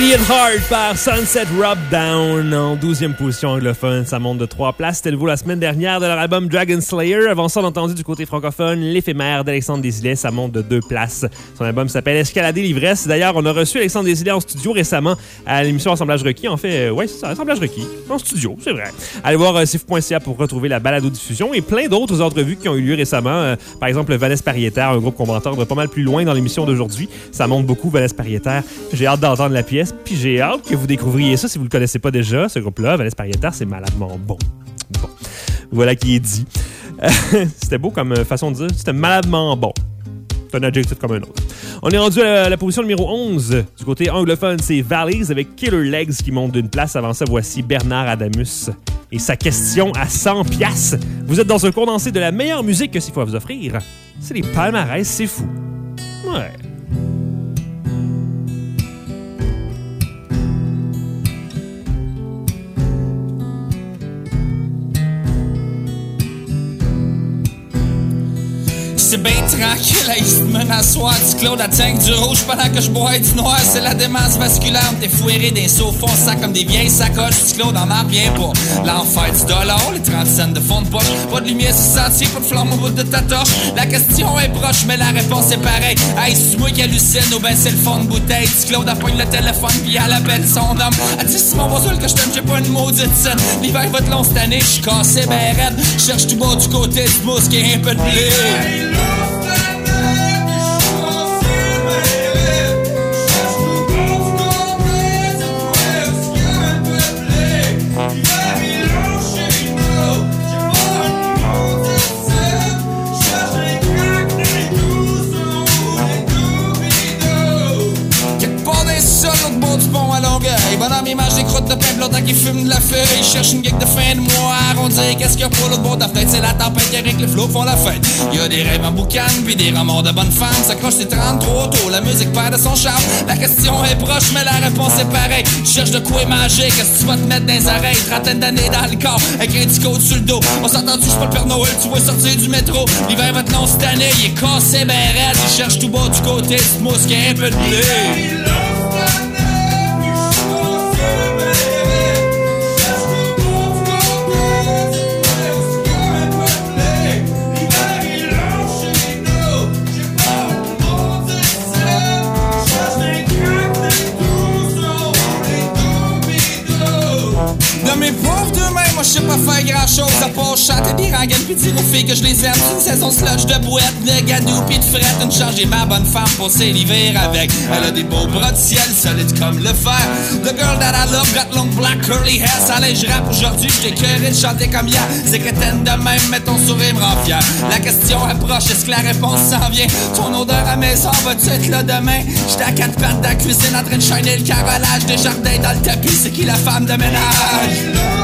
Indian Heart par Sunset Rub Down en 12e position anglophone. Ça monte de 3 places. C'était le nouveau la semaine dernière de leur album Dragon Slayer. Avant ça, on a entendu du côté francophone L'éphémère d'Alexandre Desilets. Ça monte de 2 places. Son album s'appelle Escalader l'ivresse. D'ailleurs, on a reçu Alexandre Desilets en studio récemment à l'émission Assemblage requis. En fait, ouais, c'est ça, Assemblage requis. En studio, c'est vrai. Allez voir cfou.ca pour retrouver la balado-diffusion et plein d'autres entrevues qui ont eu lieu récemment. Par exemple, Vanessa Pariétaire, un groupe qu'on va entendre pas mal plus loin dans l'émission d'aujourd'hui. Ça monte beaucoup, Vanessa Pariétaire. J'ai hâte d'entendre la pièce, puis j'ai hâte que vous découvriez ça si vous le connaissez pas déjà. Ce groupe-là, Vanessa Pariétaire, c'est maladement bon. Bon, voilà qui est dit. C'était beau comme façon de dire. C'était maladement bon. C'est un adjectif comme un autre. On est rendu à la position numéro 11. Du côté anglophone, c'est Valleys avec Killer Legs qui monte d'une place. Avant ça, voici Bernard Adamus et sa question à 100$. Vous êtes dans un condensé de la meilleure musique que c'est faut vous offrir. C'est les palmarès, c'est fou. Ouais. C'est bien tranquille à Eastman à soir. Du Claude atteint du rouge pendant que je bois du noir. C'est la démence vasculaire. T'es fouéré d'un seau fonçant comme des vieilles sacoches. Du Claude en revient pas. L'enfer du dollar, les 30 cents de fond de poche. Pas de lumière sur sentier, pas de flamme au bout de ta torche. La question est proche, mais la réponse est pareille. Hey, c'est moi qui hallucine ou ben c'est le fond de bouteille. Du Claude appogne le téléphone puis elle appelle son homme. Elle dit Simon, pas seul que je t'aime, j'ai pas une maudite scène. L'hiver va te long cette année, j'suis cassé ben raide. Cherche tout bas du côté du mousse qui est un peu de blé. Bonhomme, il mange des croûtes de pain longtemps qu'il fume de la feuille. Il cherche une geek de fin de mois à arrondir. Qu'est-ce qu'il y a pour l'autre bord de la fenêtre? C'est la tempête qui avec les flots font la fête. Il y a des rêves en boucan, puis des remords de bonnes femmes. S'accroche, c'est 33 tôt, la musique perd de son charme. La question est proche, mais la réponse est pareille. Tu cherches de quoi manger, qu'est-ce que tu vas te mettre dans les oreilles? Trentaine d'années dans le corps, avec un petit code sur le dos. On s'entend-tu, j'suis pas le Père Noël, tu vas sortir du métro. L'hiver va te long cette année, il est cassé ben raide. Il cherche tout bas du côté, du mousse qui a un peu de blé. Mes pauvres deux-mains, moi je sais pas faire grand-chose à part chanter des rengaines pis dire aux filles que je les aime. Une saison sludge de bouette, de gadou pis de frette. Une charge et ma bonne femme pour l'hiver avec. Elle a des beaux bras de ciel, solides comme le fer. The girl that I love got long black curly hair. Ça allait, je rappe aujourd'hui, j'étais curé de chanter comme hier. C'est crétaine de même, mais ton sourire me rend fier. La question approche, est-ce que la réponse s'en vient? Ton odeur à maison, vas-tu être là demain? J'étais à 4 pattes dans la cuisine en train de shiner le carrelage des jardins dans le tapis. C'est qui la femme de ménage?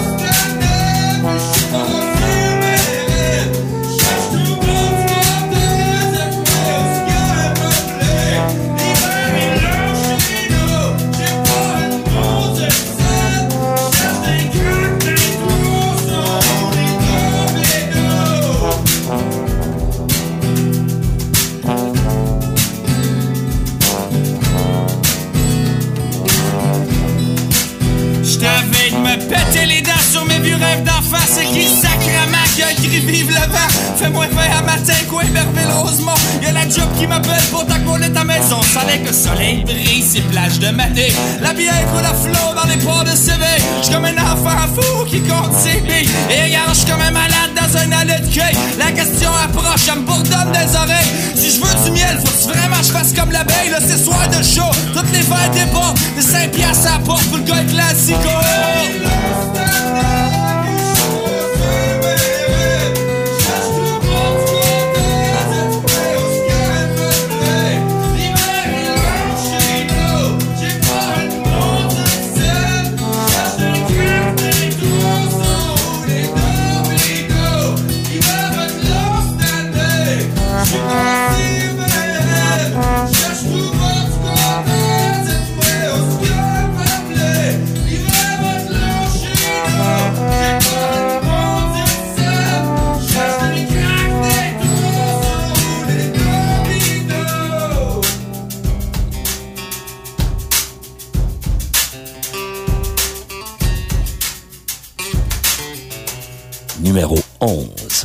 J't'avais de me péter les dents sur mes vieux rêves d'enfant. C'est qui sacrément qui a écrit vive le vent. Fais-moi faire à matin, quoi, Berville-Rosemont. Y'a la job qui m'appelle pour t'accoler ta maison. Fallait que le soleil brille, ces plages de mané. La bière coule à flot dans les ports de Séville. J'suis comme un enfant fou qui compte ses billes. Et regarde, j'suis comme un malade dans un allée de cueil. La question approche, elle me bourdonne des oreilles. Si je veux du miel, faut-tu vraiment que je fasse comme l'abeille? Là, c'est soir de show, toutes les verres débordent. De 5 piastres à la porte pour le gars classico. Cherche tout votre côté, cette fois, on se calme, numéro 11.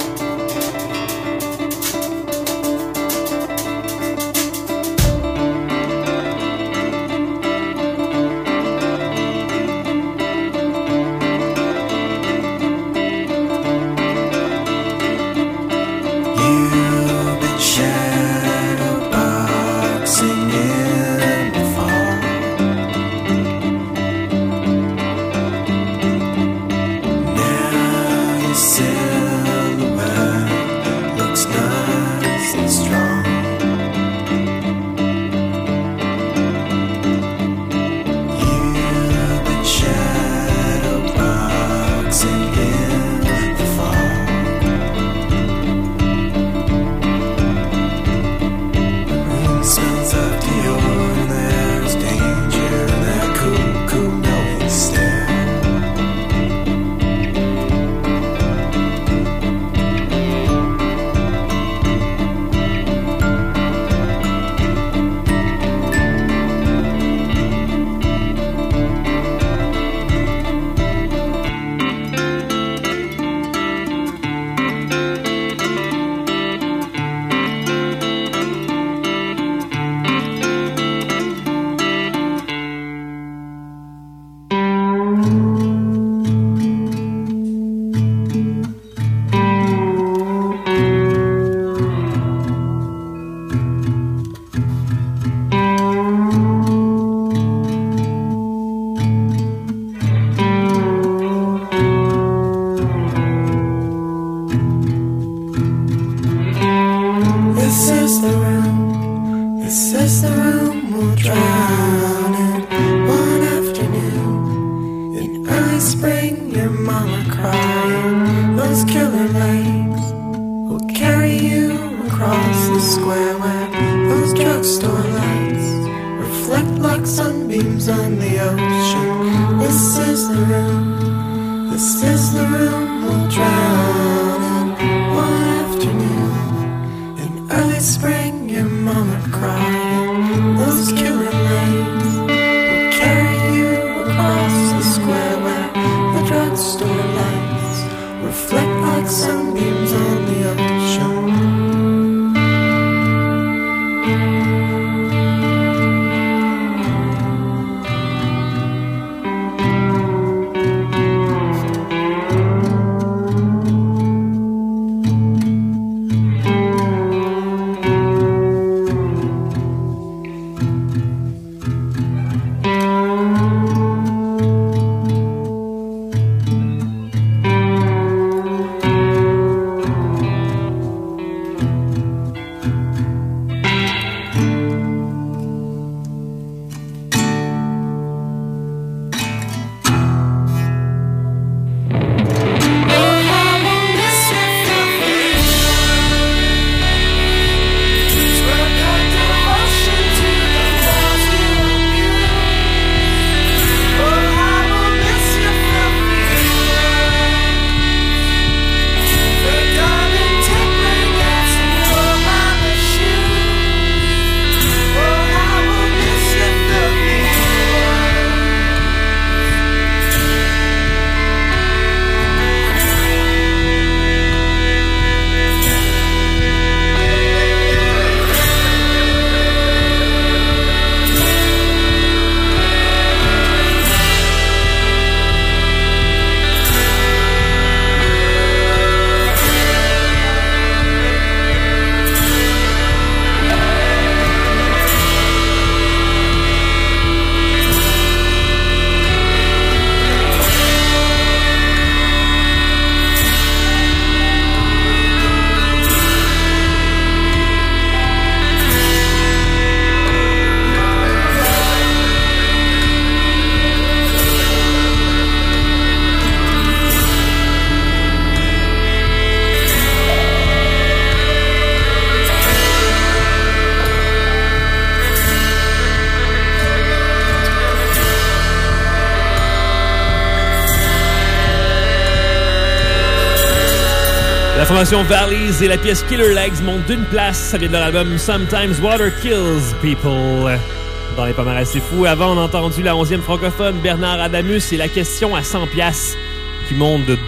La formation Valleys et la pièce Killer Legs montent d'une place. Ça vient de leur album Sometimes Water Kills People. Dans les palmarès, c'est fou. Avant, on a entendu la 11e francophone Bernard Adamus et la question à 100$ qui monte de 2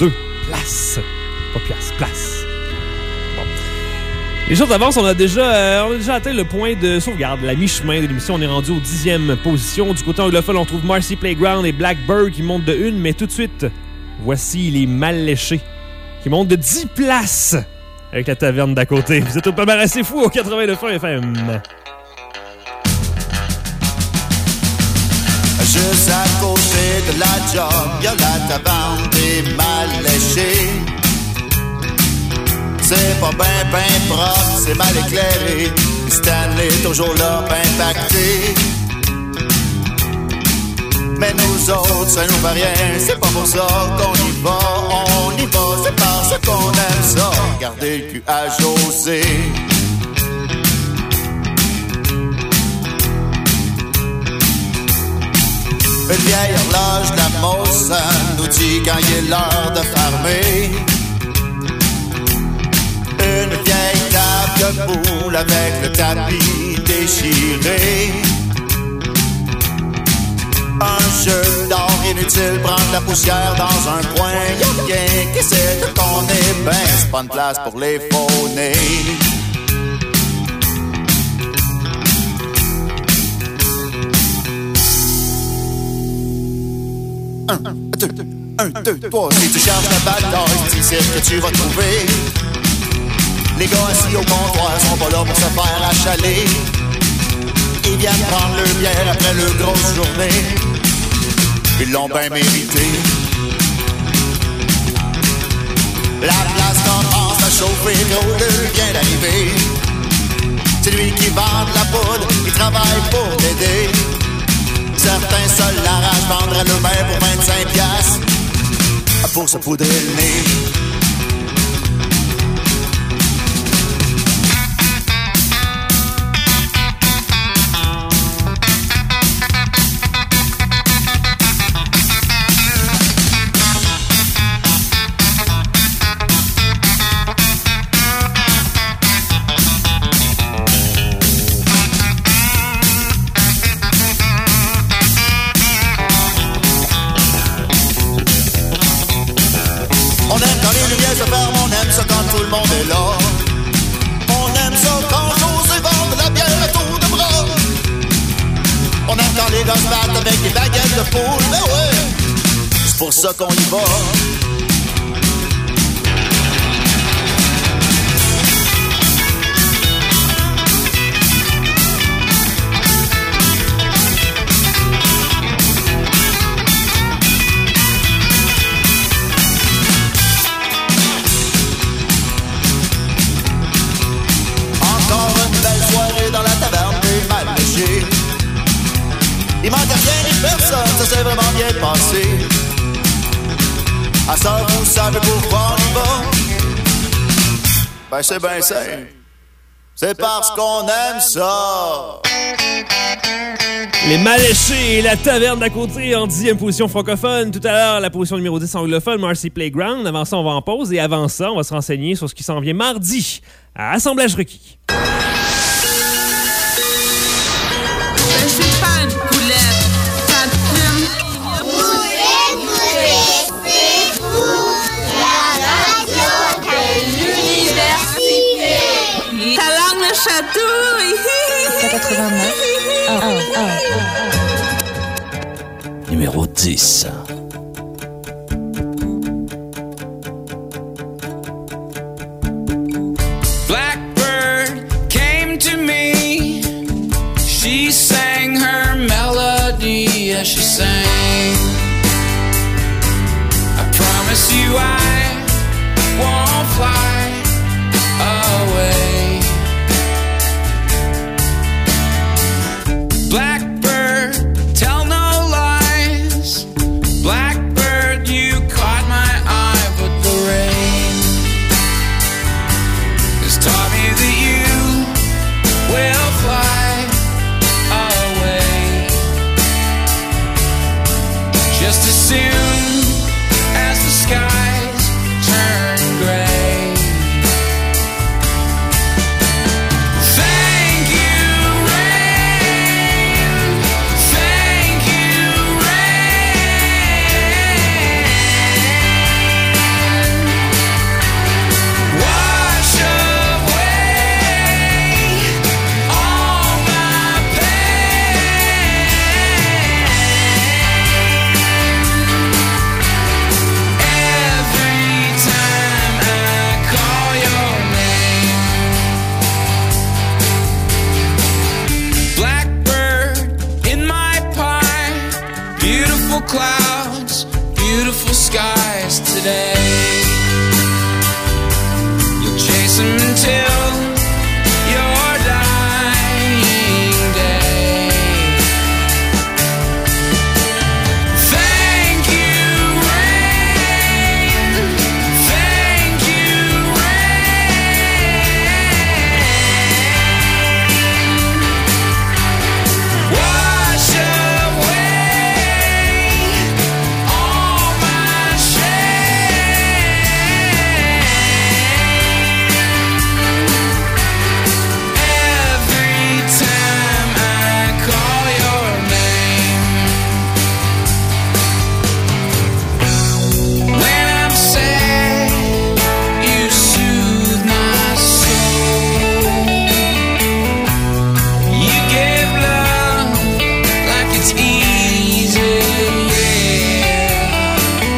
place. Pas pièce, place. Bon. Les jours d'avance, on a déjà atteint le point de sauvegarde, la mi-chemin de l'émission. On est rendu aux 10e position. Du côté anglophone, on trouve Marcy Playground et Blackbird qui montent de 1, mais tout de suite, voici les Mal Léchés qui montent de 10 places avec la taverne d'à côté. Vous êtes au palmarès assez fou au 89.1 FM. Juste à côté de la job, y'a la taverne des Mal Léchés. C'est pas ben propre, c'est mal éclairé. Stanley toujours là, ben pacté. Mais nous autres, ça nous fait rien. C'est pas pour ça qu'on y va. On y va, c'est parce qu'on aime ça. Regardez le cul à José. Une vieille horloge de la Molson nous dit quand il est l'heure de fermer. Une vieille table de boule avec le tapis déchiré. Un jeu d'or inutile, prendre la poussière dans un coin. Y'a rien qui sait qu'on est ben, c'est pas une place pour les faux nez. Un, deux, trois. Si tu cherches la bataille, c'est ici que tu vas trouver. Les gars assis au comptoir sont pas là pour se faire achaler. Ils viennent prendre leur bière après leur grosse journée. Ils l'ont bien mérité. La place commence à chauffer, gros l'heure vient d'arriver. C'est lui qui vend la poudre, il travaille pour t'aider. Certains seuls l'arrachent, vendraient le bain pour 25$ pour se poudrer le nez. Avec des baguettes de poule, mais ouais, c'est pour ça qu'on y va. Encore une belle soirée dans la taverne des Mal Léchés. Il manque rien ni personne, ça s'est vraiment bien passé. À ça, vous savez pourquoi on y va? Ben c'est bien simple. C'est parce qu'on aime ça. Les Mal Léchés et la taverne d'à côté en 10e position francophone. Tout à l'heure, la position numéro 10 anglophone, Marcy Playground. Avant ça, on va en pause. Et avant ça, on va se renseigner sur ce qui s'en vient mardi à Assemblage requis. Je suis fan, poulette, fan plume. Poulette, c'est fou, la radio de l'université. Ta langue le chatouille. 89. Numéro 10. Blackbird came to me. She sang her melody as she sang. I promise you I won't fly away. Blackbird, tell no lies. Blackbird, clouds, beautiful skies today. You'll chase them until your dying day. Thank you, rain. Thank you, rain. Wash away all my shame. Every time I call your name. When I'm sad, you soothe my soul. You give love like it's easy, yeah.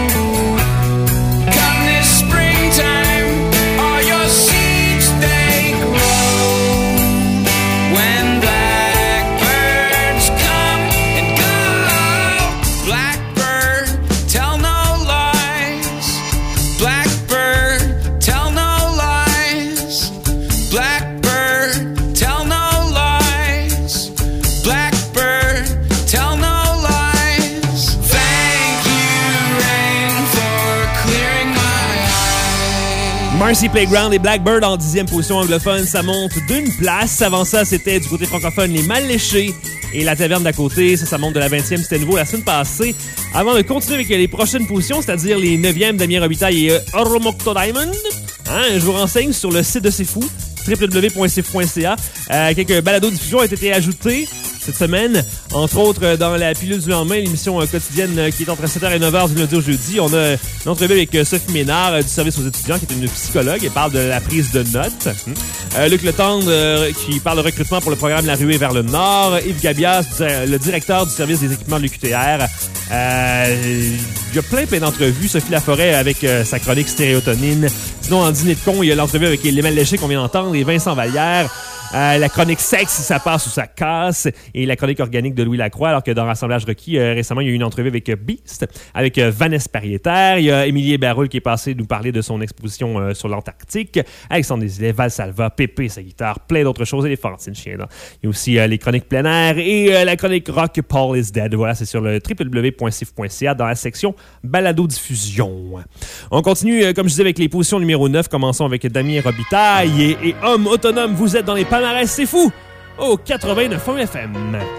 Come this springtime, all your seeds they grow. When blackbirds come and go, blackbird, tell no lies. Blackbird, tell no lies. Blackbird, tell no lies. Blackbird, tell no lies. Thank you, rain, for clearing my eyes. Marcy Playground et Blackbird en 10e position anglophone, ça monte d'une place. Avant ça, c'était du côté francophone Les Mal Léchés et La Taverne d'à côté. Ça monte de la 20e, c'était nouveau la semaine passée. Avant de continuer avec les prochaines positions, c'est-à-dire les 9e, Damien Robitaille et Oromocto Diamond, je vous renseigne sur le site de C'est Fou, www.cfou.ca. Quelques balados-diffusions ont été ajoutés cette semaine, entre autres dans la pilule du lendemain, l'émission quotidienne qui est entre 7h et 9h du lundi au jeudi. On a une entrevue avec Sophie Ménard du service aux étudiants, qui est une psychologue. Elle parle de la prise de notes. Luc Letendre qui parle de recrutement pour le programme La Ruée vers le Nord. Yves Gabias, le directeur du service des équipements de l'UQTR. Il y a plein d'entrevues. Sophie Laforêt avec sa chronique Stéréotonine. Sinon, en dîner de con, il y a l'entrevue avec Les Mal Léchés qu'on vient d'entendre et Vincent Vallière. La chronique sexe, ça passe ou ça casse, et la chronique organique de Louis Lacroix, alors que dans Rassemblage requis, récemment, il y a eu une entrevue avec Beast, avec Vanessa Pariétaire. Il y a Émilie Baroul qui est passé nous parler de son exposition sur l'Antarctique, Alexandre Desilets, Valsalva, Pépé, sa guitare, plein d'autres choses, Éléphantine Chien. Il y a aussi les chroniques plein air et la chronique rock Paul is Dead. Voilà, c'est sur le www.cif.ca dans la section balado-diffusion. On continue, comme je disais, avec les positions numéro 9. Commençons avec Damien Robitaille et Homme autonome. Vous êtes dans les palmarès, c'est fou, au 89.1 FM.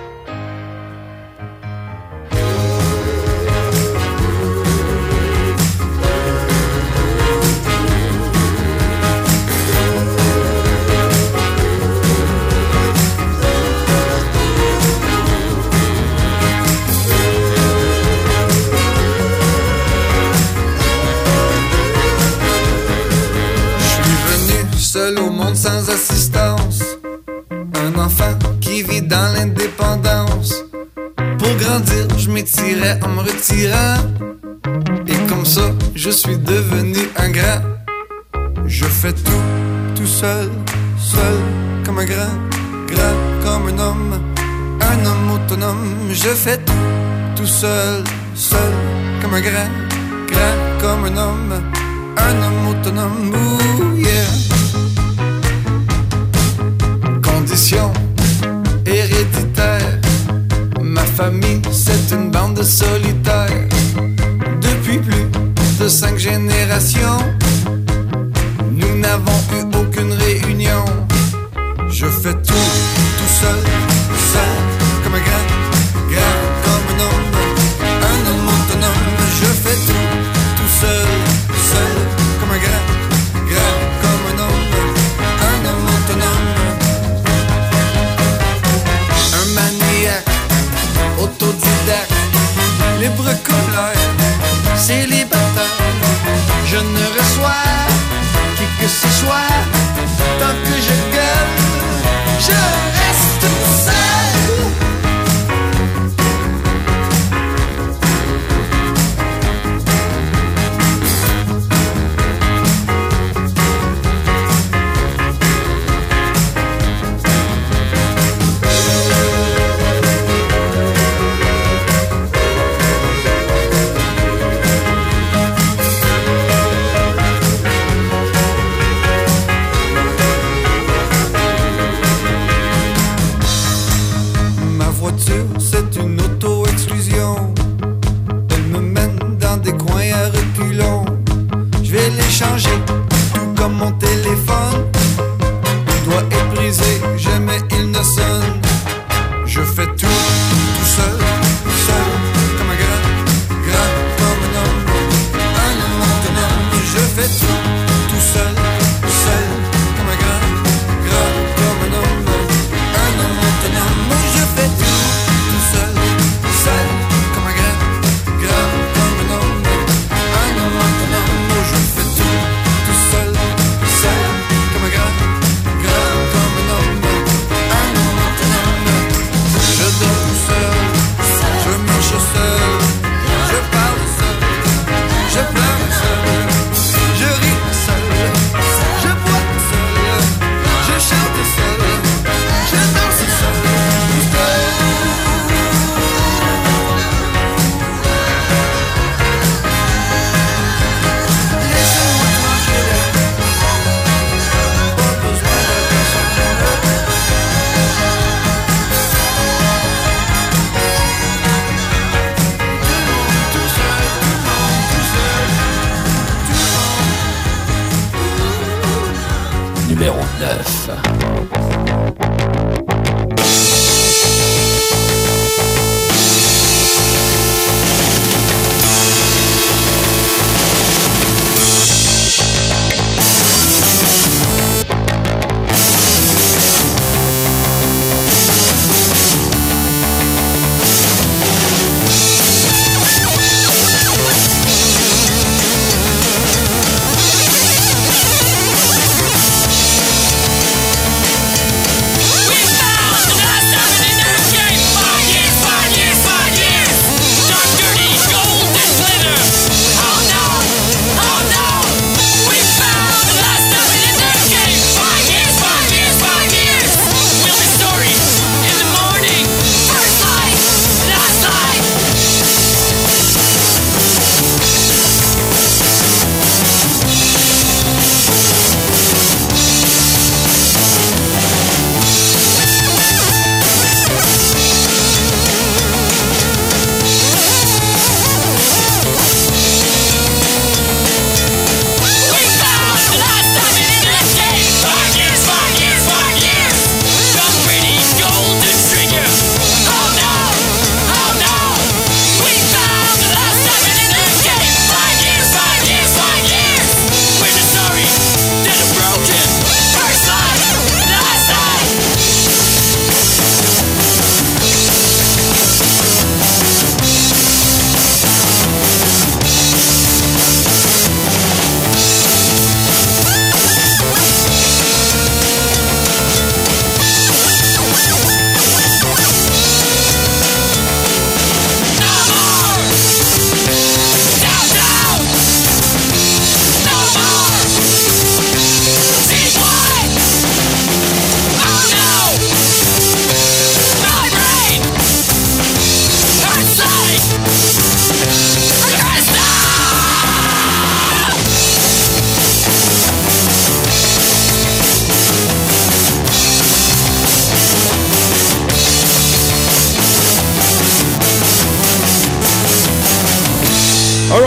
Seul au monde sans assistance, un enfant qui vit dans l'indépendance. Pour grandir, je m'étirais en me retirant, et comme ça, je suis devenu un grand. Je fais tout seul, seul comme un grand, grand comme un homme autonome. Je fais tout seul, seul comme un grand, grand comme un homme autonome. Ooh, yeah. Condition héréditaire, ma famille c'est une bande de solitaires. Depuis plus de 5 générations, nous n'avons eu aucune réunion. Je fais tout seul, seul comme un grand, grand comme un homme autonome. Je fais tout seul, seul comme un grand, grand comme un homme autonome. Autodidacte, libre colère, célibataire. Je ne reçois qui que ce soit, tant que je gueule, je reste seul.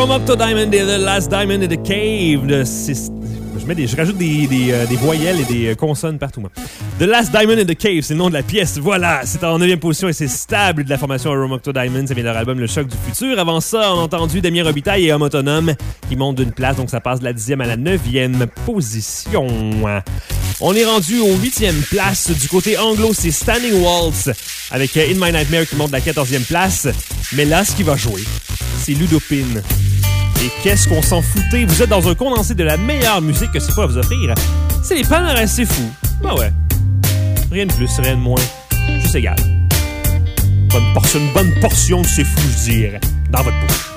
Romocto Diamond et The Last Diamond in the Cave. Je rajoute des voyelles et des consonnes partout, moi. The Last Diamond in the Cave, c'est le nom de la pièce. Voilà, c'est en 9e position et c'est stable de la formation Romocto Diamond. Ça vient de leur album Le Choc du Futur. Avant ça, on a entendu Damien Robitaille et Homme Autonome qui montent d'une place, donc ça passe de la 10e à la 9e position. On est rendu aux 8e place. Du côté anglo, c'est Standing Waltz avec In My Nightmare qui monte de la 14e place. Mais là, ce qui va jouer, c'est Ludopine. Et qu'est-ce qu'on s'en foutait? Vous êtes dans un condensé de la meilleure musique que c'est pas à vous offrir. C'est les palmarès, c'est fou. Bah ouais. Rien de plus, rien de moins. Juste égal. Une bonne portion de c'est fou, je dirais, dans votre bouche.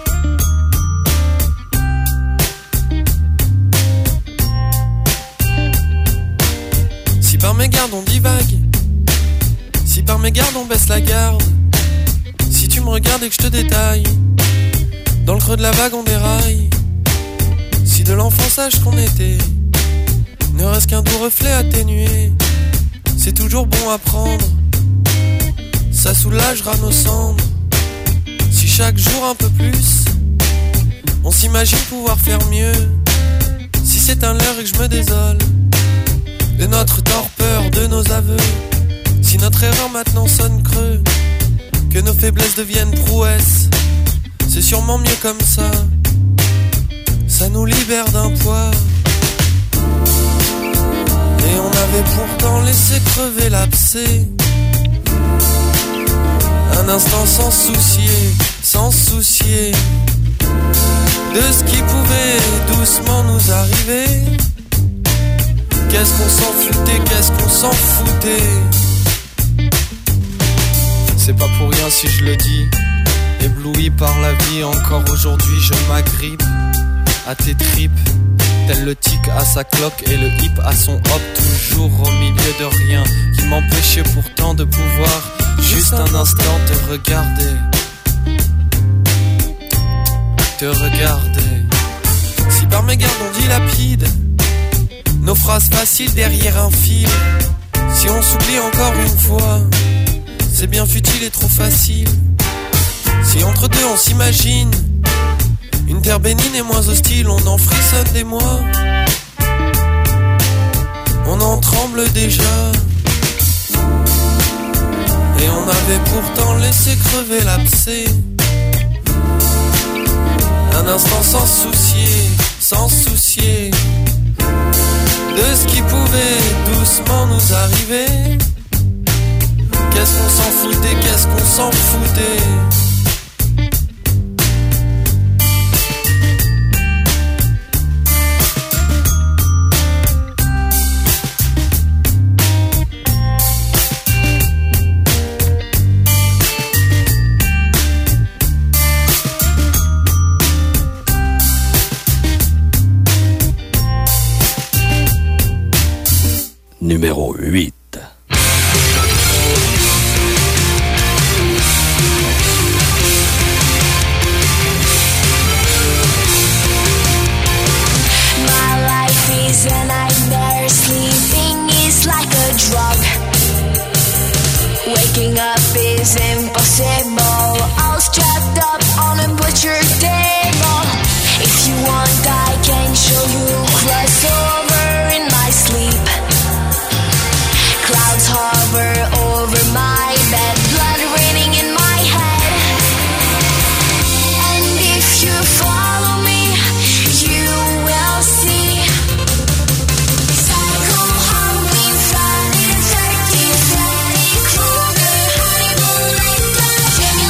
Si par mégarde on divague, si par mégarde on baisse la garde, si tu me regardes et que je te détaille, dans le creux de la vague on déraille. Si de l'enfance qu'on était ne reste qu'un doux reflet atténué, c'est toujours bon à prendre, ça soulagera nos cendres. Si chaque jour un peu plus, on s'imagine pouvoir faire mieux. Si c'est un leurre et que je me désole de notre torpeur, de nos aveux, si notre erreur maintenant sonne creux, que nos faiblesses deviennent prouesses, c'est sûrement mieux comme ça. Ça nous libère d'un poids. Et on avait pourtant laissé crever l'abcès. Un instant sans soucier de ce qui pouvait doucement nous arriver. Qu'est-ce qu'on s'en foutait. C'est pas pour rien si je le dis. Ébloui par la vie, encore aujourd'hui je m'agrippe à tes tripes, tel le tic à sa cloque et le hip à son hop, toujours au milieu de rien qui m'empêchait pourtant de pouvoir juste un instant te regarder. Si par mégarde on dilapide nos phrases faciles derrière un fil, si on s'oublie encore une fois, c'est bien futile et trop facile. Si entre deux on s'imagine une terre bénigne et moins hostile, on en frissonne des mois, on en tremble déjà. Et on avait pourtant laissé crever l'abcès. Un instant sans soucier de ce qui pouvait doucement nous arriver. Qu'est-ce qu'on s'en foutait. Numéro 8. My life is a nightmare. Sleeping is like a drug. Waking up is impossible. All strapped up on a butcher table. If you want, I can show you crossover in my sleep. Clouds hover over my bed, blood raining in my head. And if you follow me, you will see. Psycho, Halloween, Friday, 13th, Freddy Krueger, Hannibal Lecter, Jamie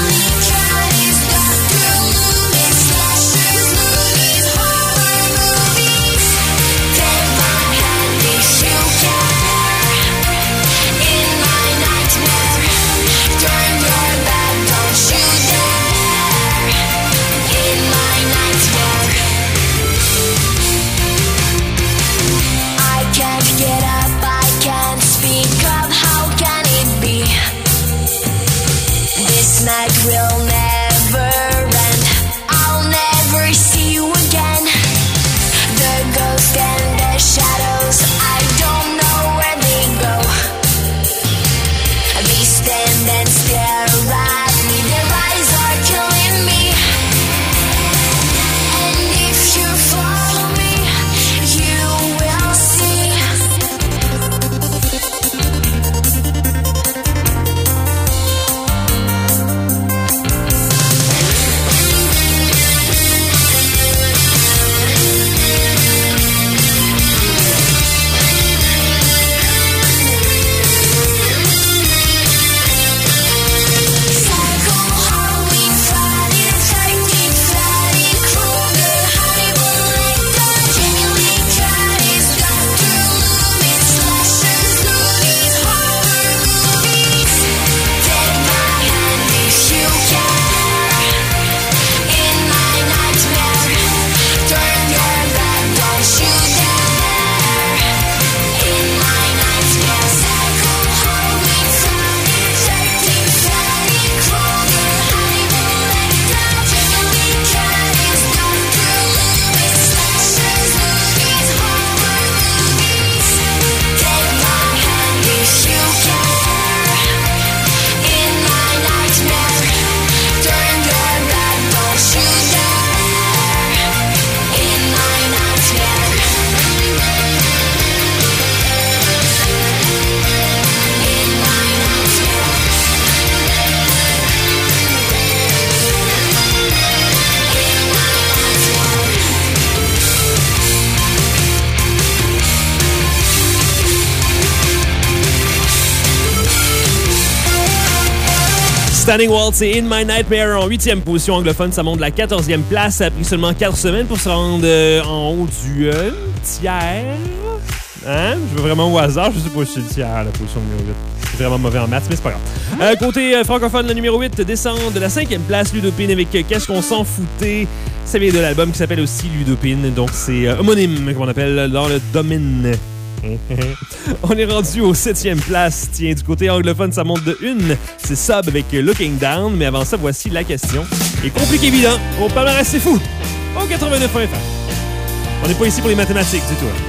Standing Waltz et In My Nightmare en 8e position anglophone. Ça monte de la 14e place. Ça a pris seulement 4 semaines pour se rendre en haut du tiers. Hein? Je veux vraiment au hasard. Je sais pas si c'est le tiers, la position numéro 8. Je suis vraiment mauvais en maths, mais c'est pas grave. Côté francophone, le numéro 8 descend de la 5e place. Ludopine avec Qu'est-ce qu'on s'en foutait. Ça vient de l'album qui s'appelle aussi Ludopine. Donc c'est homonyme, comme on appelle, dans le domaine. On est rendu au 7e place. Tiens, du côté anglophone, ça monte de 1. C'est Sub avec Looking Down. Mais avant ça, voici la question. Et compliqué évident, au palmarès, c'est fou. Au 89.1 FM. On n'est pas ici pour les mathématiques du tout.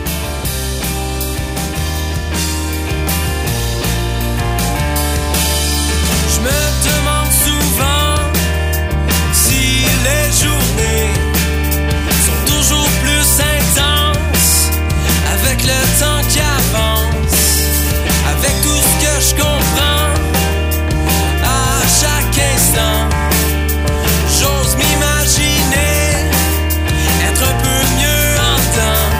Je me demande souvent si les journées sont toujours plus intenses avec le temps qui avance, avec tout ce que je comprends à chaque instant. J'ose m'imaginer être un peu mieux en temps.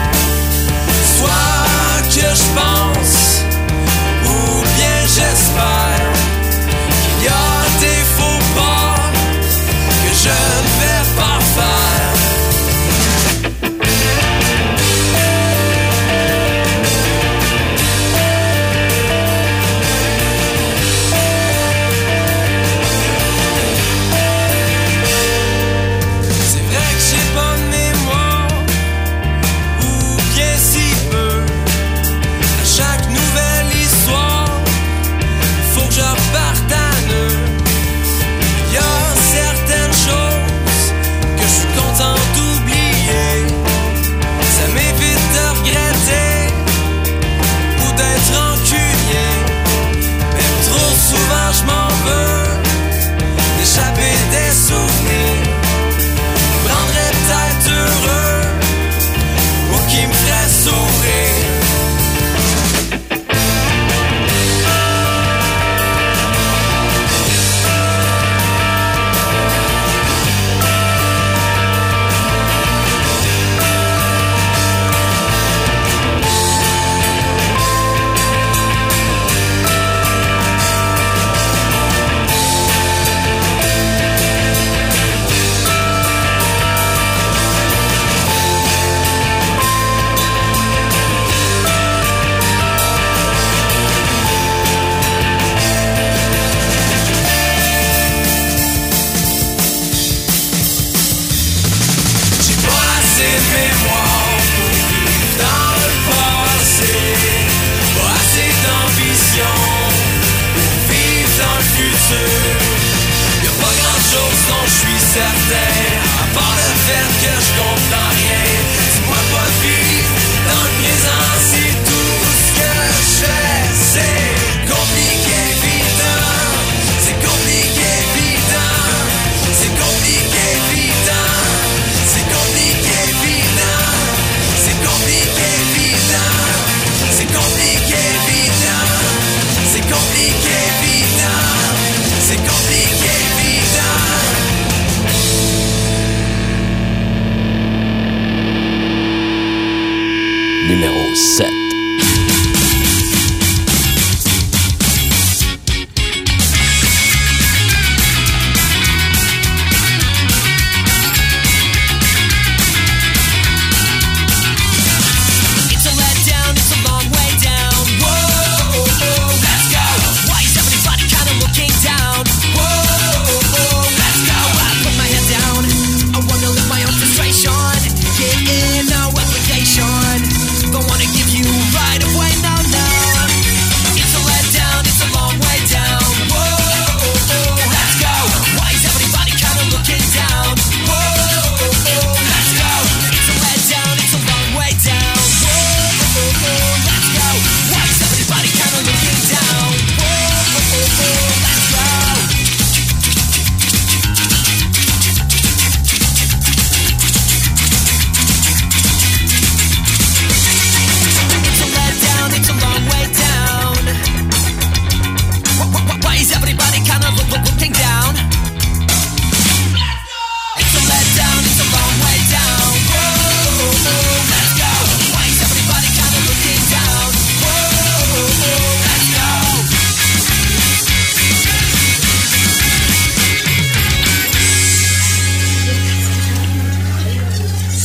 Soit que je pense ou bien j'espère qu'il y a des faux pas que je ne vais pas faire. Je m'en veux d'échapper des souvenirs. Je me rendrais peut-être heureux ou qui me ferait sourire. Numéro 7. Don't wanna give you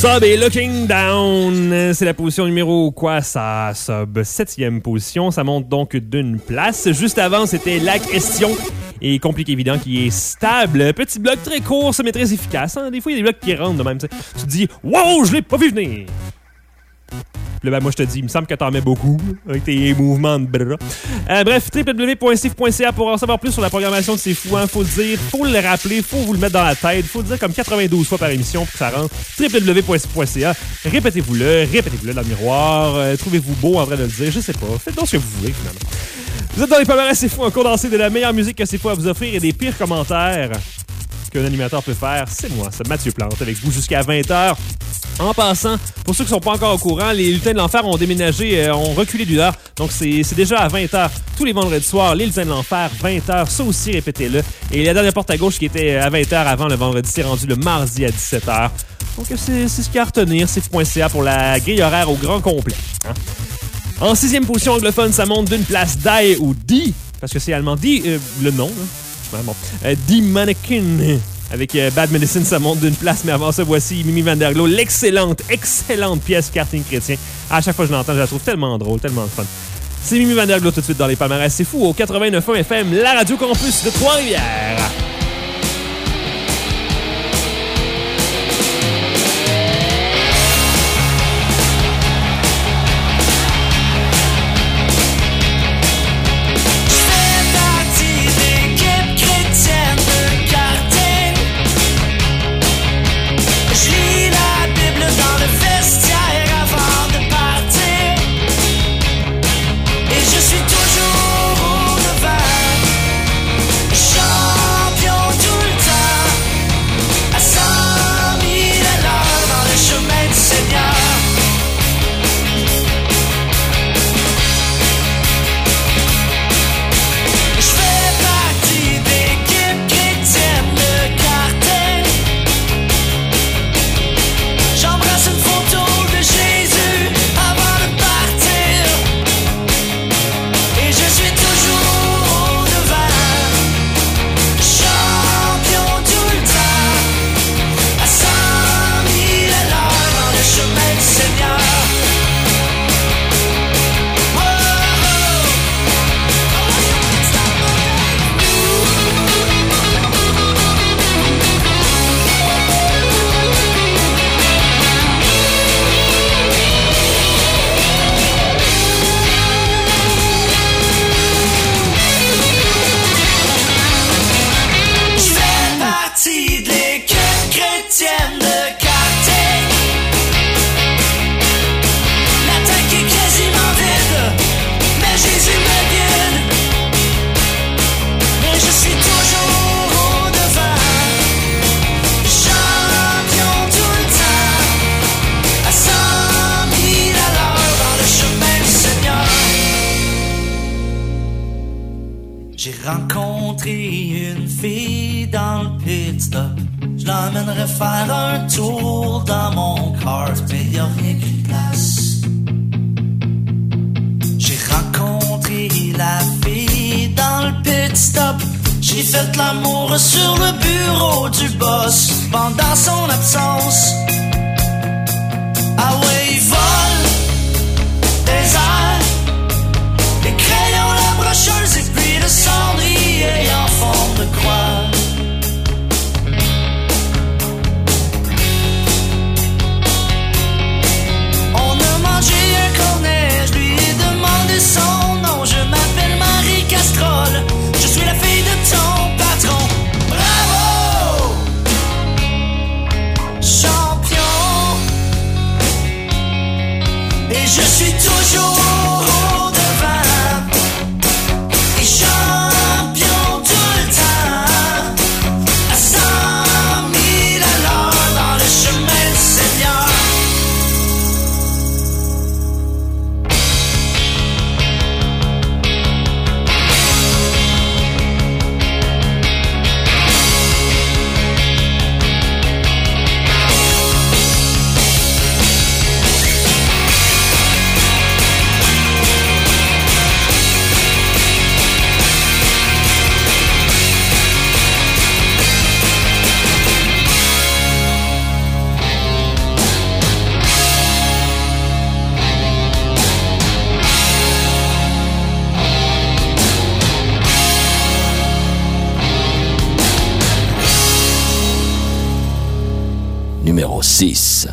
Sub et Looking Down. C'est la position numéro quoi, ça? Sub, 7e position. Ça monte donc d'une place. Juste avant, c'était La Question et Compliqué Évident qui est stable. Petit bloc très court, mais très efficace. Hein? Des fois, il y a des blocs qui rentrent de même. Tu te dis, wow, je l'ai pas vu venir. Puis là, ben, moi, je te dis, il me semble que t'en mets beaucoup avec tes mouvements de bras. Bref, www.sif.ca pour en savoir plus sur la programmation de C'est Fou. Hein. Faut le dire, faut le rappeler, faut vous le mettre dans la tête. Faut le dire comme 92 fois par émission pour que ça rentre. www.sif.ca. Répétez-vous-le dans le miroir. Trouvez-vous beau en vrai de le dire. Je sais pas. Faites donc ce que vous voulez, finalement. Vous êtes dans les palmarès C'est Fou, un condensé de la meilleure musique que C'est Fou à vous offrir et des pires commentaires qu'un animateur peut faire. C'est moi, c'est Mathieu Plante, avec vous jusqu'à 20h. En passant, pour ceux qui ne sont pas encore au courant, les Lutins de l'Enfer ont déménagé, ont reculé d'une heure. Donc, c'est déjà à 20h tous les vendredis soirs. Les Lutins de l'Enfer, 20h, ça aussi, répétez-le. Et la dernière porte à gauche qui était à 20h avant le vendredi, c'est rendu le mardi à 17h. Donc, c'est ce qu'il y a à retenir. C'est.ca pour la grille horaire au grand complet. Hein? En 6e position anglophone, ça monte d'une place Die ou Die, parce que c'est allemand. Die, le nom. Hein? Ouais, bon. Die Mannequin. Avec Bad Medicine, ça monte d'une place, mais avant ça, voici Mimi Van Der Glo, excellente pièce Karting Chrétien. À chaque fois que je l'entends, je la trouve tellement drôle, tellement fun. C'est Mimi Van Der Glo tout de suite dans les palmarès. C'est Fou au 89.1 FM, la radio campus de Trois-Rivières. J'ai rencontré une fille dans le pit stop. Je l'emmènerais faire un tour dans mon kart, mais y'a rien qu'une place. J'ai rencontré la fille dans le pit stop. J'ai fait l'amour sur le bureau du boss pendant son absence. Ah ouais, il vole des airs, les crayons, la brocheuse et puis le cendrier en forme de croix. On a mangé un cornet, je lui ai demandé son nom. Je m'appelle Marie Castrol, je suis la fille de ton patron. Bravo, champion. Et je suis toujours au devant, et champion tout le temps, à 100 000 à l'heure dans le chemin du Seigneur. numéro 6.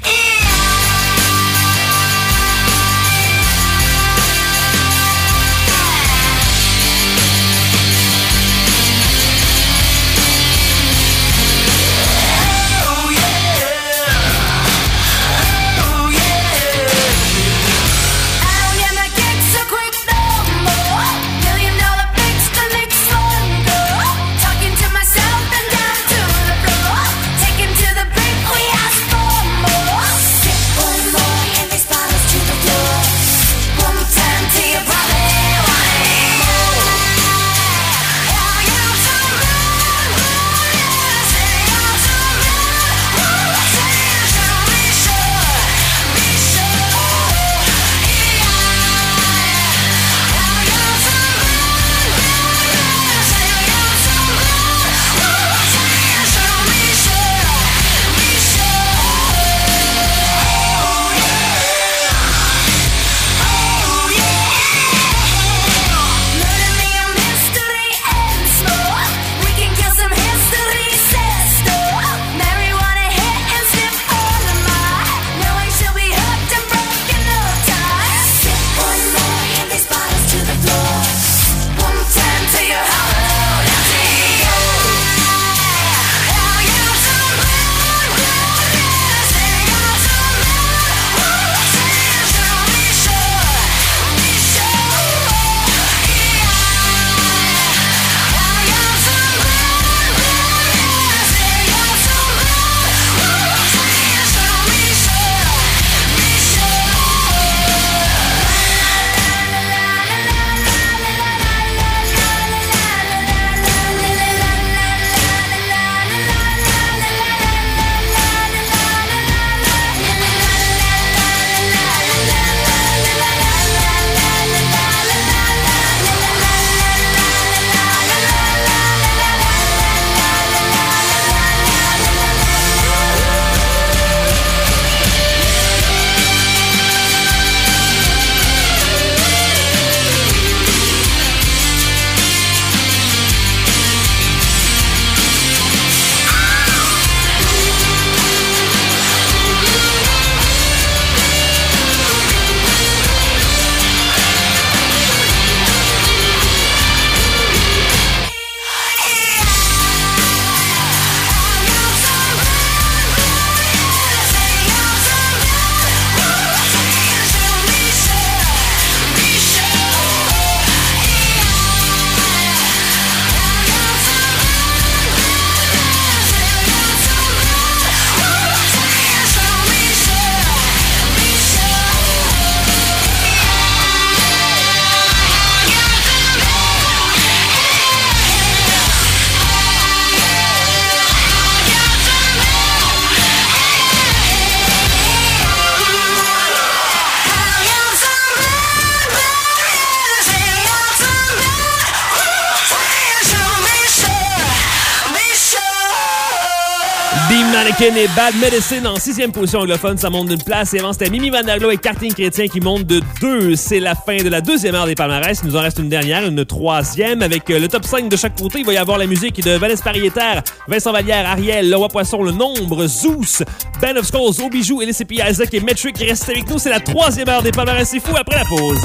Mannequin et Bad Medicine en 6e position anglophone, ça monte d'une place. Et avant, c'était Mimi Van Der Glo et Kartine Chrétien qui montent de 2. C'est la fin de la deuxième heure des palmarès. Il nous en reste une dernière, une troisième, avec le top 5 de chaque côté. Il va y avoir la musique de Vanessa Pariétaire, Vincent Vallière, Ariel, Le Roi Poisson, Le Nombre, Zeus, Band of Skulls, Obijou, LCP Isaac et Metric qui restent avec nous. C'est la troisième heure des palmarès. C'est fou après la pause.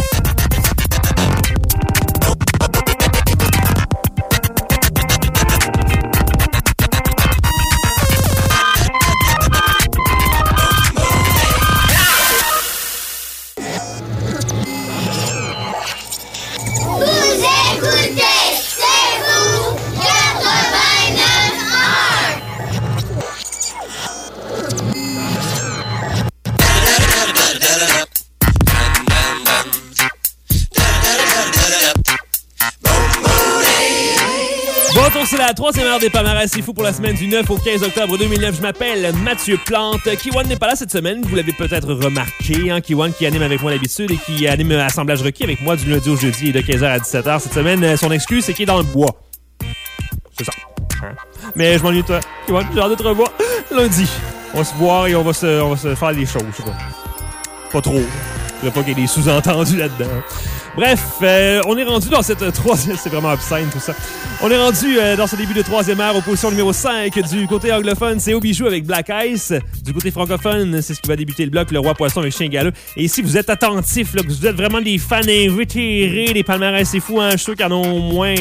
C'est la troisième heure des palmarès. C'est fou pour la semaine du 9 au 15 octobre 2009. Je m'appelle Mathieu Plante. Kiwan n'est pas là cette semaine. Vous l'avez peut-être remarqué. Hein? Kiwan qui anime avec moi d'habitude et qui anime Assemblage requis avec moi du lundi au jeudi et de 15h à 17h. Cette semaine, son excuse, c'est qu'il est dans le bois. C'est ça. Hein? Mais je m'ennuie de toi. Kiwan, j'ai hâte de te revoir lundi. On va se voir et on va se faire des choses. Je sais pas. Pas trop. Je ne pas qu'il y ait des sous-entendus là-dedans. Bref, on est rendu dans cette troisième... C'est vraiment obscène, tout ça. On est rendu dans ce début de troisième heure aux positions numéro 5 du côté anglophone. C'est Obijou avec Black Ice. Du côté francophone, c'est ce qui va débuter le bloc, le Roi Poisson avec Chien Galeux. Et si vous êtes attentifs, là, que vous êtes vraiment des fans invétérés des palmarès, c'est fou, hein? Je suis sûr qu'il y en a au moins...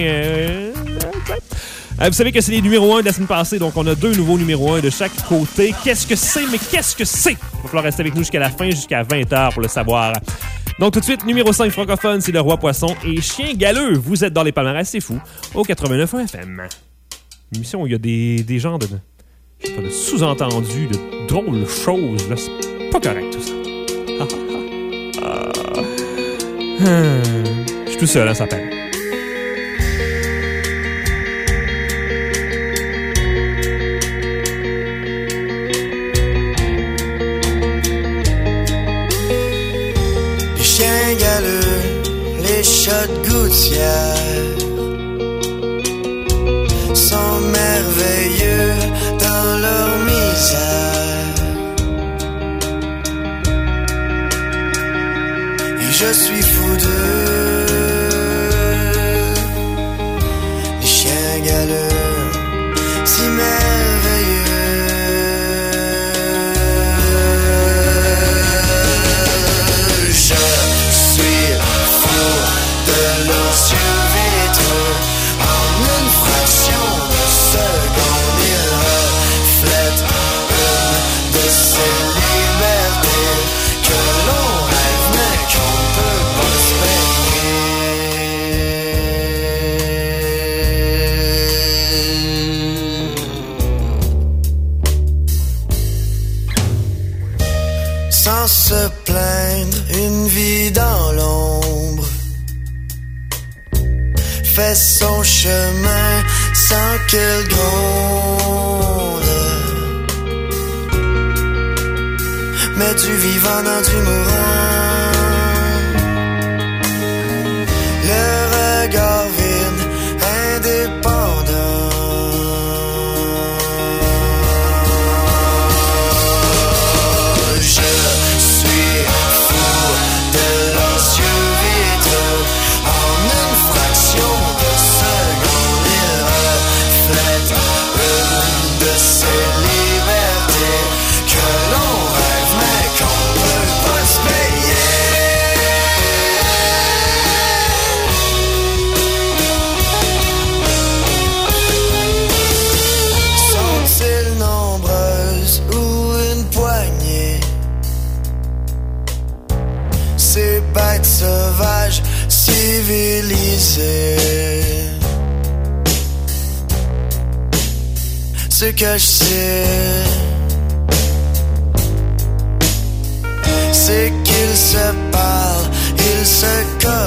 vous savez que c'est les numéros 1 de la semaine passée, donc on a 2 nouveaux numéros 1 de chaque côté. Qu'est-ce que c'est? Mais qu'est-ce que c'est? Il va falloir rester avec nous jusqu'à la fin, jusqu'à 20h pour le savoir. Donc tout de suite, numéro 5 francophone, c'est le Roi Poisson et Chien Galeux. Vous êtes dans les palmarès, c'est fou, au 89.1 FM. Une émission où il y a des genres de sous-entendus, de drôles choses. Là. C'est pas correct tout ça. Je suis tout seul, hein, ça peine. Les chats de gouttière sont merveilleux dans leur misère. Et je suis fou d'eux, les chiens galeux, si merveilleux. Sans se plaindre, une vie dans l'ombre fait son chemin sans qu'elle gronde. Mais du vivant dans du mourant, le regard vide, indépendant. Bête sauvage, civilisée. Ce que je sais, c'est qu'ils se parlent, ils se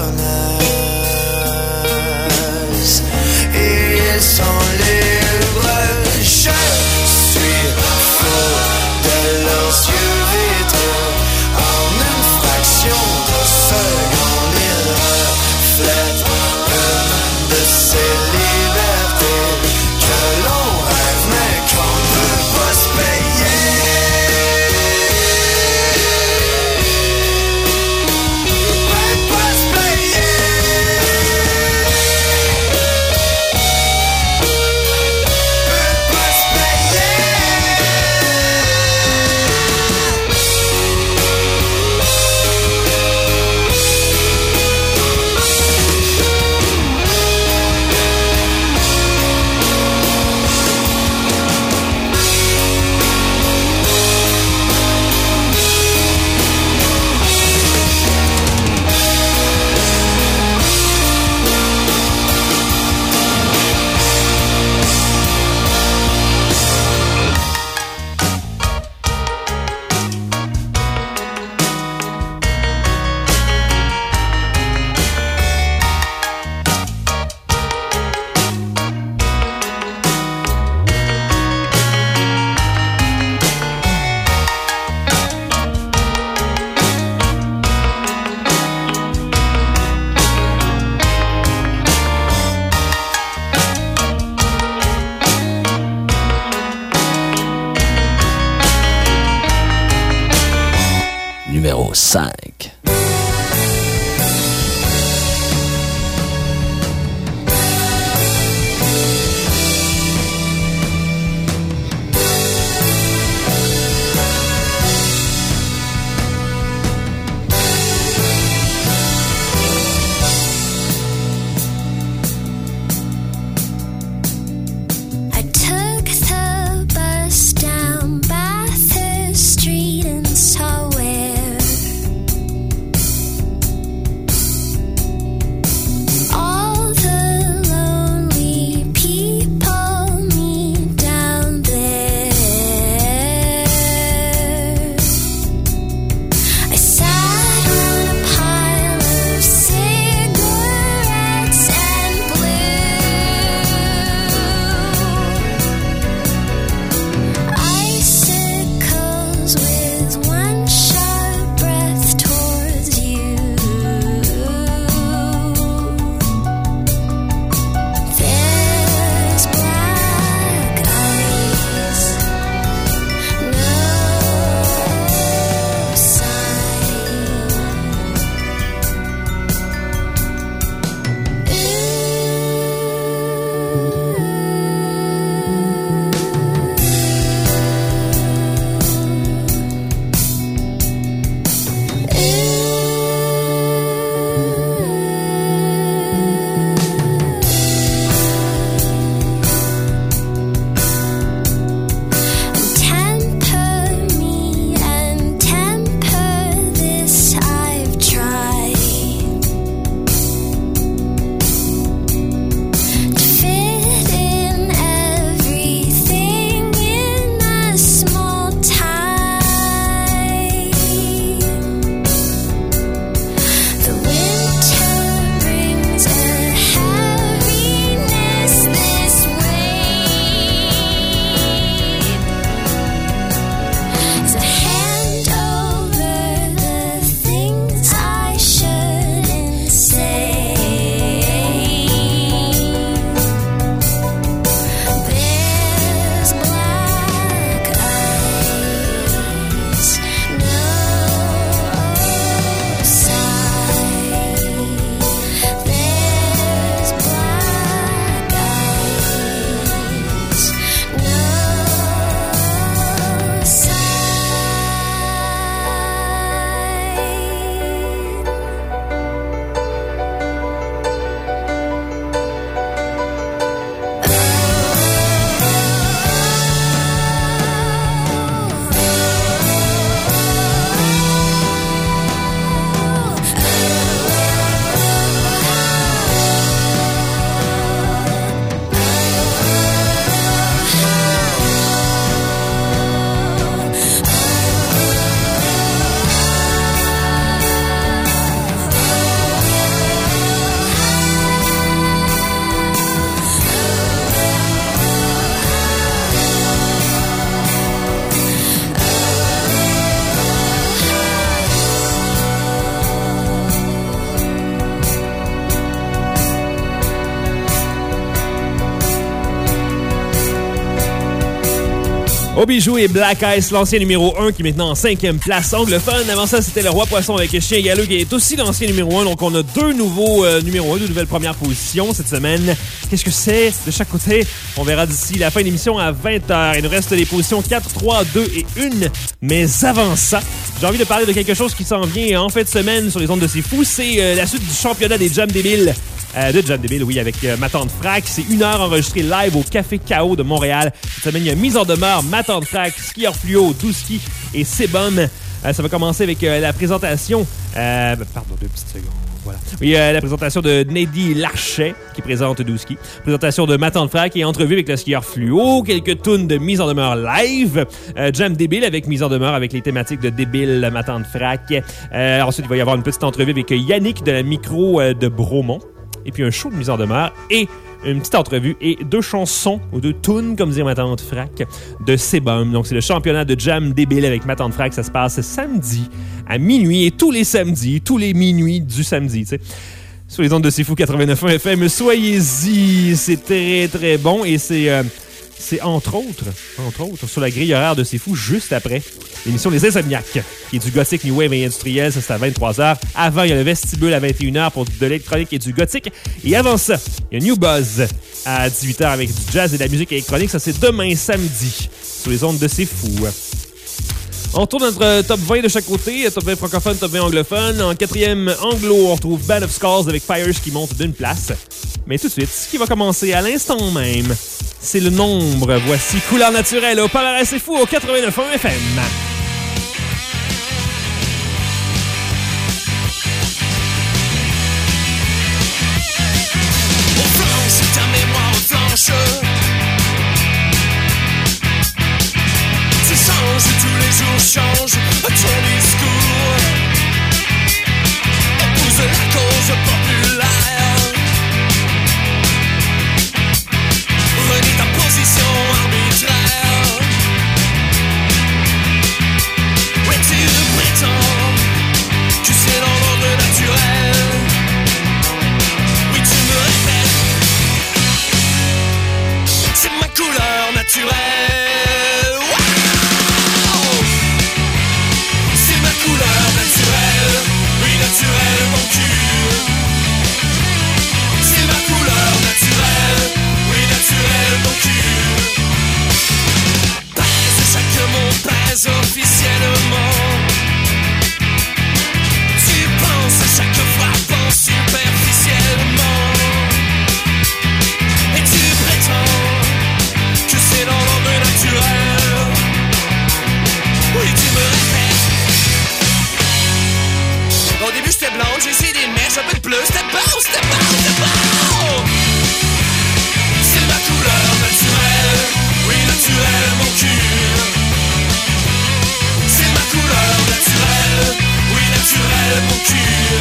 connaissent et ils sont libres. Je suis fou de leurs yeux vitreux. En une fraction de seconde, il reflète une de ces libertés que l'on rêve mais qu'on ne peut pas se payer. Peut pas se payer. Peut pas se payer. Numéro 5. Au Bijou et Black Ice, l'ancien numéro 1 qui est maintenant en 5e place anglophone. Avant ça, c'était le Roi Poisson avec Chien Galeux qui est aussi l'ancien numéro 1. Donc, on a deux nouveaux numéros 1, deux nouvelles premières positions cette semaine. Qu'est-ce que c'est de chaque côté? On verra d'ici la fin de l'émission à 20h. Il nous reste les positions 4, 3, 2 et 1. Mais avant ça, j'ai envie de parler de quelque chose qui s'en vient en fin de semaine sur les ondes de C'est Fou. C'est la suite du championnat des Jams débiles. De Jam Débile, oui, avec ma tante Frac. C'est 1 heure enregistrée live au Café K.O. de Montréal. Cette semaine, il y a mise en demeure ma tante Frac, skieur fluo, Douski et Sebum. Ça va commencer avec la présentation... pardon, 2 petites secondes. Voilà. Oui, la présentation de Nady Larchet, qui présente Douski. Présentation de ma tante Frac et entrevue avec le skieur fluo. Quelques tunes de mise en demeure live. Jam Débile avec mise en demeure avec les thématiques de Débile, ma tante Frac. Ensuite, il va y avoir une petite entrevue avec Yannick de la micro de Bromont. Et puis un show de mise en demeure et une petite entrevue et 2 chansons ou 2 tunes, comme disait ma tante Frac, de Sebum. Donc, c'est le championnat de Jam Débile avec ma tante Frac. Ça se passe samedi à minuit et tous les samedis, tous les minuits du samedi, tu sais. Sur les ondes de C'est Fou 89.1 FM, soyez-y. C'est très, très bon et c'est entre autres, sur la grille horaire de C'est Fou, juste après l'émission Les Insomniaques, qui est du gothique new wave et industriel. Ça, c'est à 23h. Avant, il y a le Vestibule à 21h pour de l'électronique et du gothique. Et avant ça, il y a New Buzz à 18h avec du jazz et de la musique électronique. Ça, c'est demain samedi sur les ondes de C'est Fou. On tourne notre top 20 de chaque côté. Top 20 francophone, top 20 anglophone. En 4e anglo, on retrouve Band of Skulls avec Fires qui monte d'une place. Mais tout de suite, ce qui va commencer à l'instant même, c'est le nombre. Voici Couleur Naturelle au Palmarès C'est Fou au 89.1 FM. On flanche, ta mémoire flanche. Tu changes, tous les jours change ton discours. Épouse la cause populaire. Renie ta position arbitraire. Oui, tu prétends que c'est dans l'ordre naturel. Oui, tu me répètes, c'est ma couleur naturelle. Wow! C'est ma couleur naturelle. Oui, naturelle, mon cul. C'est ma couleur naturelle. Oui, naturelle, mon cul. Pèse chaque mot, pèse officiellement. Tu penses à chaque fois, pense superficiellement. Et tu prétends que c'est dans l'ordre naturel. Oui, tu me répètes. Au début j'étais blonde, j'ai essayé des mèches, un peu de bleu, c'était bon, c'était bon, c'était bon. C'est ma couleur naturelle, oui naturelle mon cul. C'est ma couleur naturelle, oui naturelle mon cul.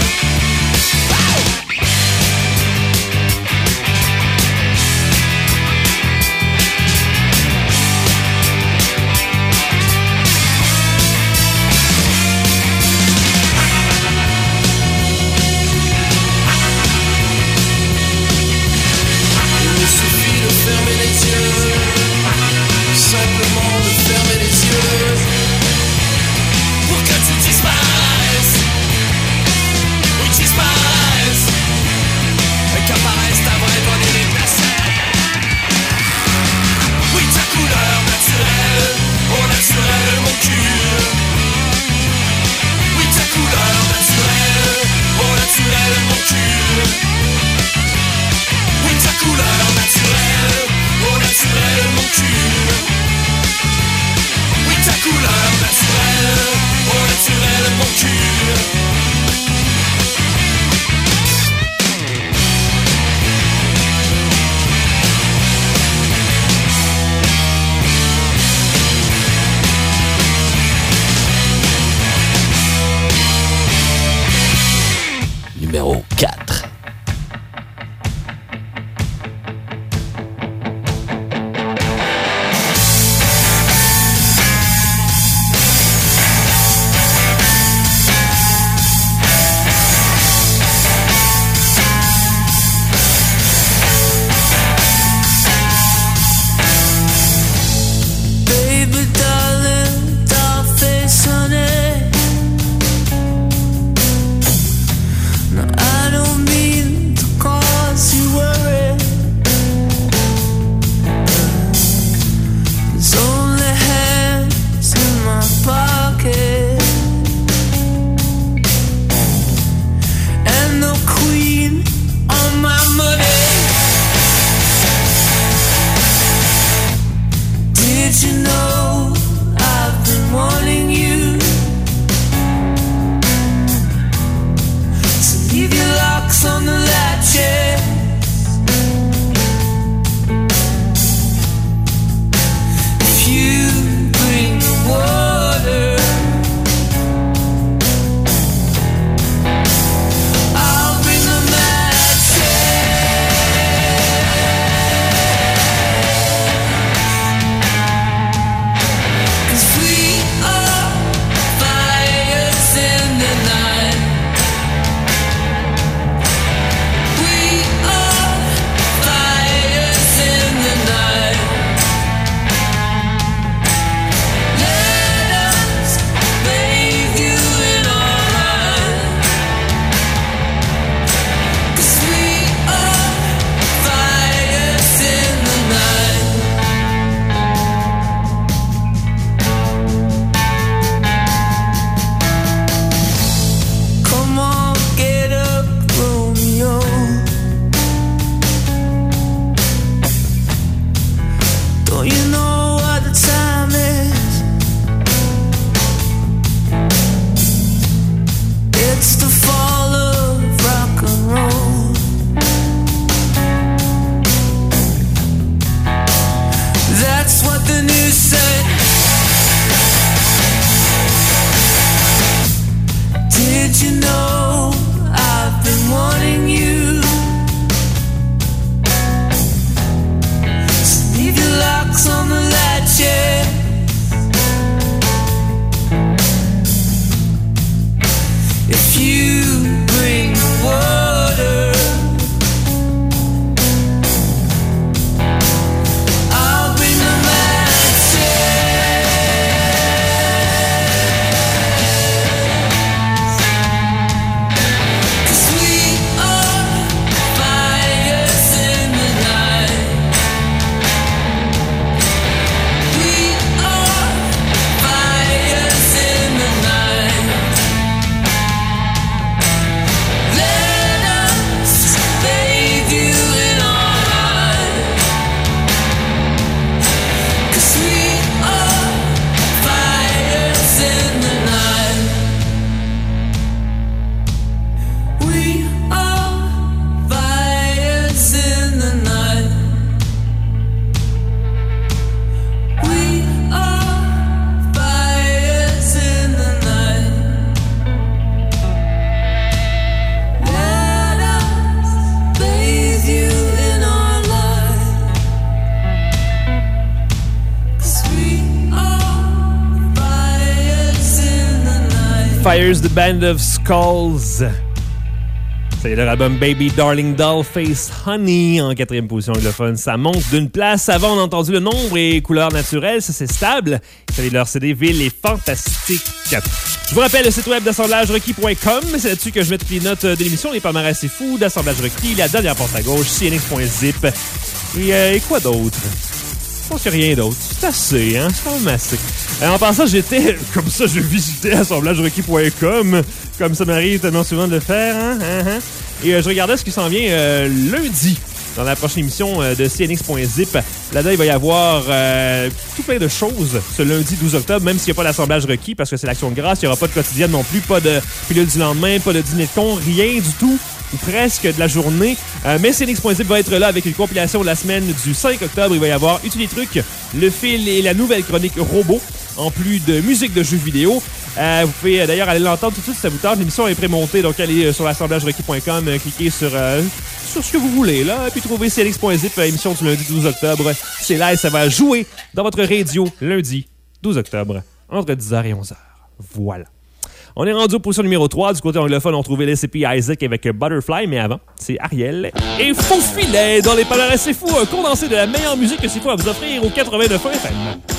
Fires, the Band of Skulls. C'est leur album Baby Darling Doll Face Honey en 4e position anglophone. Ça monte d'une place. Avant, on a entendu le nombre et couleurs naturelles. Ça, c'est stable. C'est leur CD Ville est fantastique. Je vous rappelle le site web d'assemblagerequis.com. C'est là-dessus que je mets toutes les notes de l'émission. Les palmarès, c'est fou. D'assemblage requis. La dernière porte à gauche. cnx.zip. Et quoi d'autre? Je pense qu'il n'y a rien d'autre. C'est assez, hein? C'est quand même assez. En passant, j'étais... Comme ça, je visitais assemblagerequis.com. Comme ça m'arrive tellement souvent de le faire, hein? Et je regardais ce qui s'en vient lundi dans la prochaine émission de cnx.zip. Là-dedans, il va y avoir tout plein de choses ce lundi 12 octobre, même s'il n'y a pas d'assemblage requis parce que c'est l'Action de grâce. Il n'y aura pas de quotidienne non plus, pas de pilule du lendemain, pas de dîner de con, rien du tout. Ou presque de la journée. Mais CNX.zip va être là avec une compilation de la semaine du 5 octobre. Il va y avoir Utility Truc, le fil et la nouvelle chronique robot, en plus de musique de jeux vidéo. Vous pouvez d'ailleurs aller l'entendre tout de suite si ça vous tente. L'émission est prémontée, donc allez sur l'assemblagerequis.com, cliquez sur ce que vous voulez, là, puis trouvez CNX.zip, émission du lundi 12 octobre. C'est là et ça va jouer dans votre radio lundi 12 octobre, entre 10h et 11h. Voilà. On est rendu aux positions numéro 3. Du côté anglophone, on trouvait l'SCP Isaac avec Butterfly, mais avant, c'est Ariel et Faux Filet dans les palmarès. C'est fou, un condensé de la meilleure musique que c'est fou à vous offrir au 89 FM.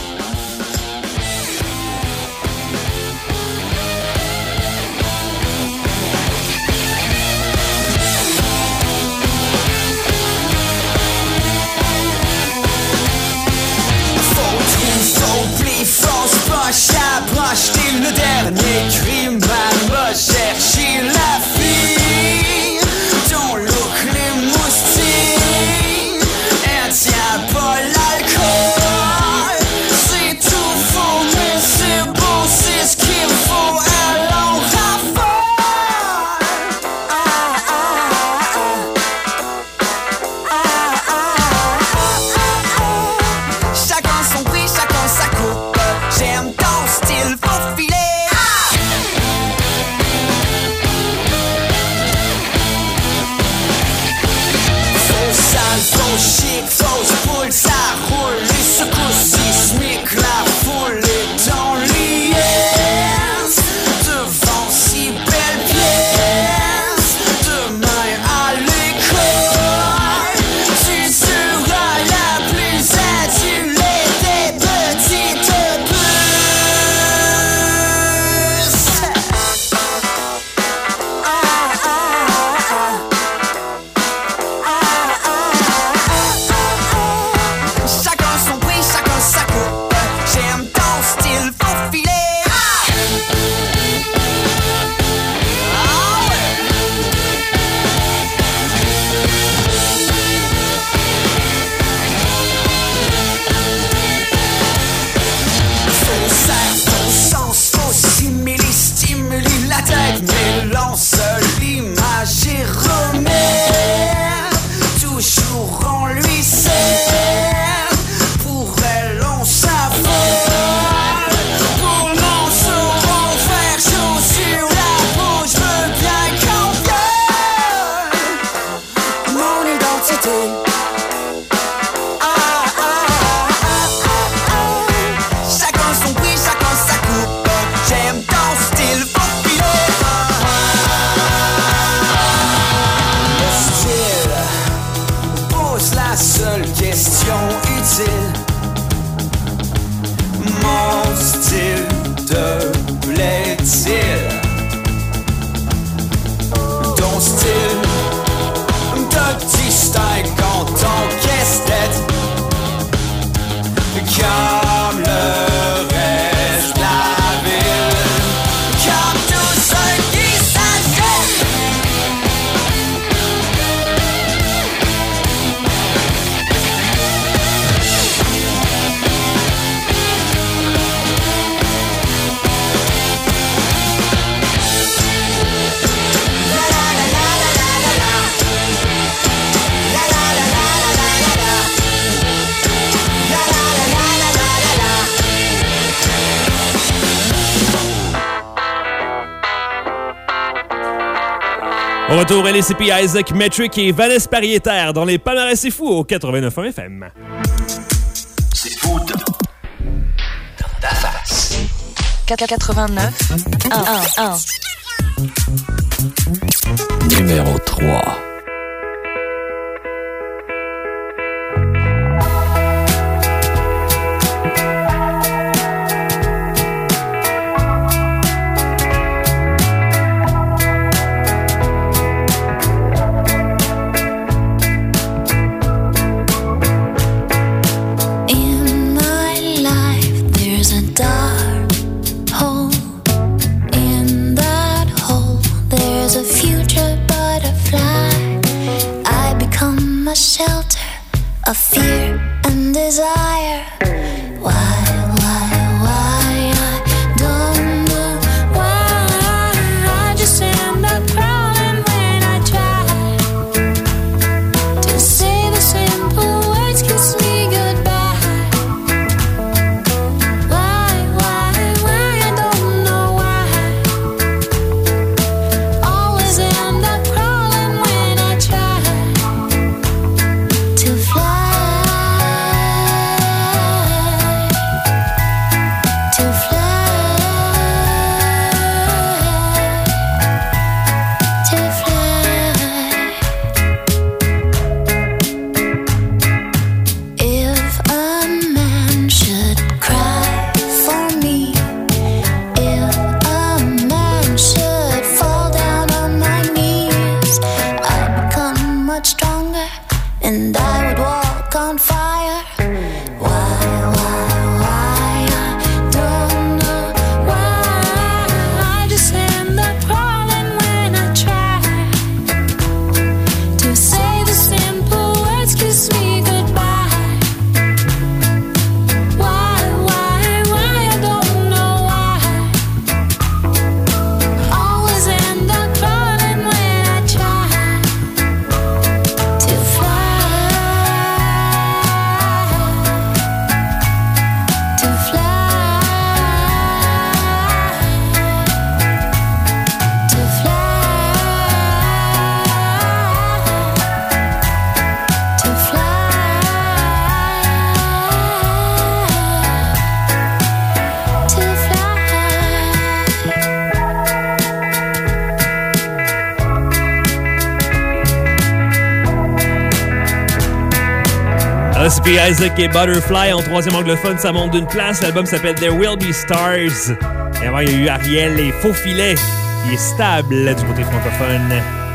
Approche, t'es le dernier crime, va chercher la fille. Ton look les moustiques, elle tient pas l'alcool. C'est tout faux, mais c'est beau, c'est ce qu'il faut, allons rafale. Chacun son prix, chacun sa coupe. J'aime ton style, faut filer. Faux sale, faux chic, fausse poule, ça roule. Les secousses sismiques, la foule est en liesse. Devant si belle pièce, demain à l'école, tu seras la plus adulée des petites chacun son prix, chacun sa coupe. J'aime ton style, faut filer. Faux cerf, faux sens, faux simili, stimuli la tête, mélance l'image et remet. Toujours on lui sert, pour elle on s'affole. Pour l'on sauront faire chaud sur la peau, je veux bien qu'on viole mon identité. Chacun son prix, chacun sa coupe. J'aime ton style, faut filer. Le style pose la seule question utile. Mon style te plaît-il? Ton style te distingue quand ton casse-tête, comme le reste de la ville, comme tous ceux qui s'achètent. Au retour, LCP Isaac Metric et Vanessa Pariétaire dans les palmarès C'est fou au 89.1 FM. C'est fou dans ta face. 89.1. Numéro 3. Of fear and desire. Why, I don't know why. I just end up crawling when I try to say the simple words, kiss me goodbye. Why, I don't know why. Always end up crawling when I try to fly. And I would walk on fire. Why, I don't know why. I just end up crawling when I try to say the simple words, kiss me goodbye. Why, I don't know why. Always end up crawling when I try to fly. Osby Isaac et Butterfly en troisième anglophone, ça monte d'une place. L'album s'appelle There Will Be Stars. Et avant, il y a eu Ariel et Faux Filet, qui est stable du côté francophone.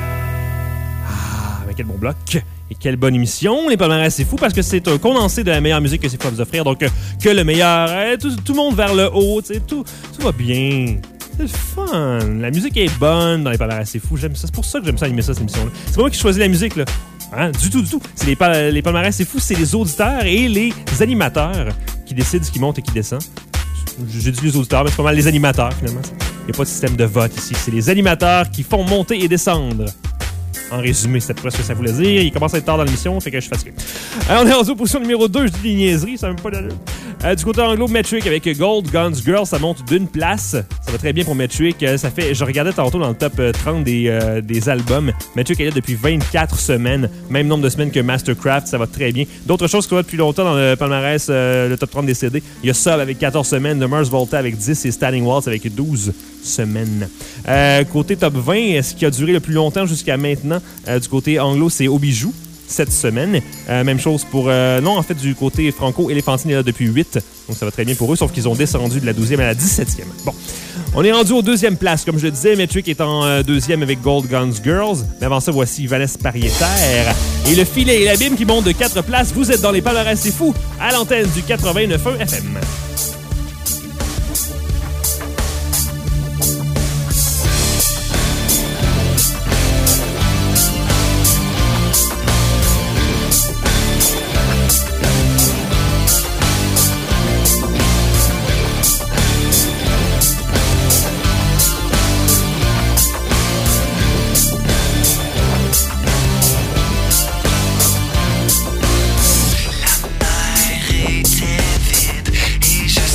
Ah, mais quel bon bloc. Et quelle bonne émission. Les palmarès, c'est fou parce que c'est un condensé de la meilleure musique que c'est quoi vous offrir. Donc, que le meilleur, tout le monde vers le haut, tout va bien. C'est le fun. La musique est bonne dans les palmarès, c'est fou. J'aime ça. C'est pour ça que j'aime ça animer ça, cette émission-là. C'est pas moi qui choisis la musique, là. Hein? Du tout. C'est les palmarès, c'est fou. C'est les auditeurs et les animateurs qui décident ce qui monte et qui descend. J'ai dit les auditeurs, mais c'est pas mal les animateurs, finalement. Il n'y a pas de système de vote ici. C'est les animateurs qui font monter et descendre. En résumé, c'était pas ce que ça voulait dire. Il commence à être tard dans l'émission, fait que je suis fatigué. On est rendu aux position numéro 2, je dis des niaiseries, ça n'a même pas d'allure. Du côté anglo, Metric avec Gold Guns Girl, ça monte d'une place. Ça va très bien pour Metric. Ça fait, je regardais tantôt dans le top 30 des albums. Metric est là depuis 24 semaines. Même nombre de semaines que Mastercraft, ça va très bien. D'autres choses qui vont depuis longtemps dans le palmarès, le top 30 des CD. Il y a Sub avec 14 semaines, The Mars Volta avec 10 et Standing Waltz avec 12 semaines. Côté top 20, ce qui a duré le plus longtemps jusqu'à maintenant, du côté anglo, c'est Obijou. 7 semaines. Même chose pour... non, en fait, du côté franco, Elephantine est là depuis 8. Donc, ça va très bien pour eux, sauf qu'ils ont descendu de la 12e à la 17e. Bon. On est rendu aux deuxième place. Comme je le disais, Metric est en deuxième avec Gold Guns Girls. Mais avant ça, voici Vanessa Pariétaire. Et le filet et l'abîme qui montent de 4 places. Vous êtes dans les palmarès, c'est fou, à l'antenne du 89.1 FM. Et je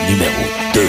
numéro 2.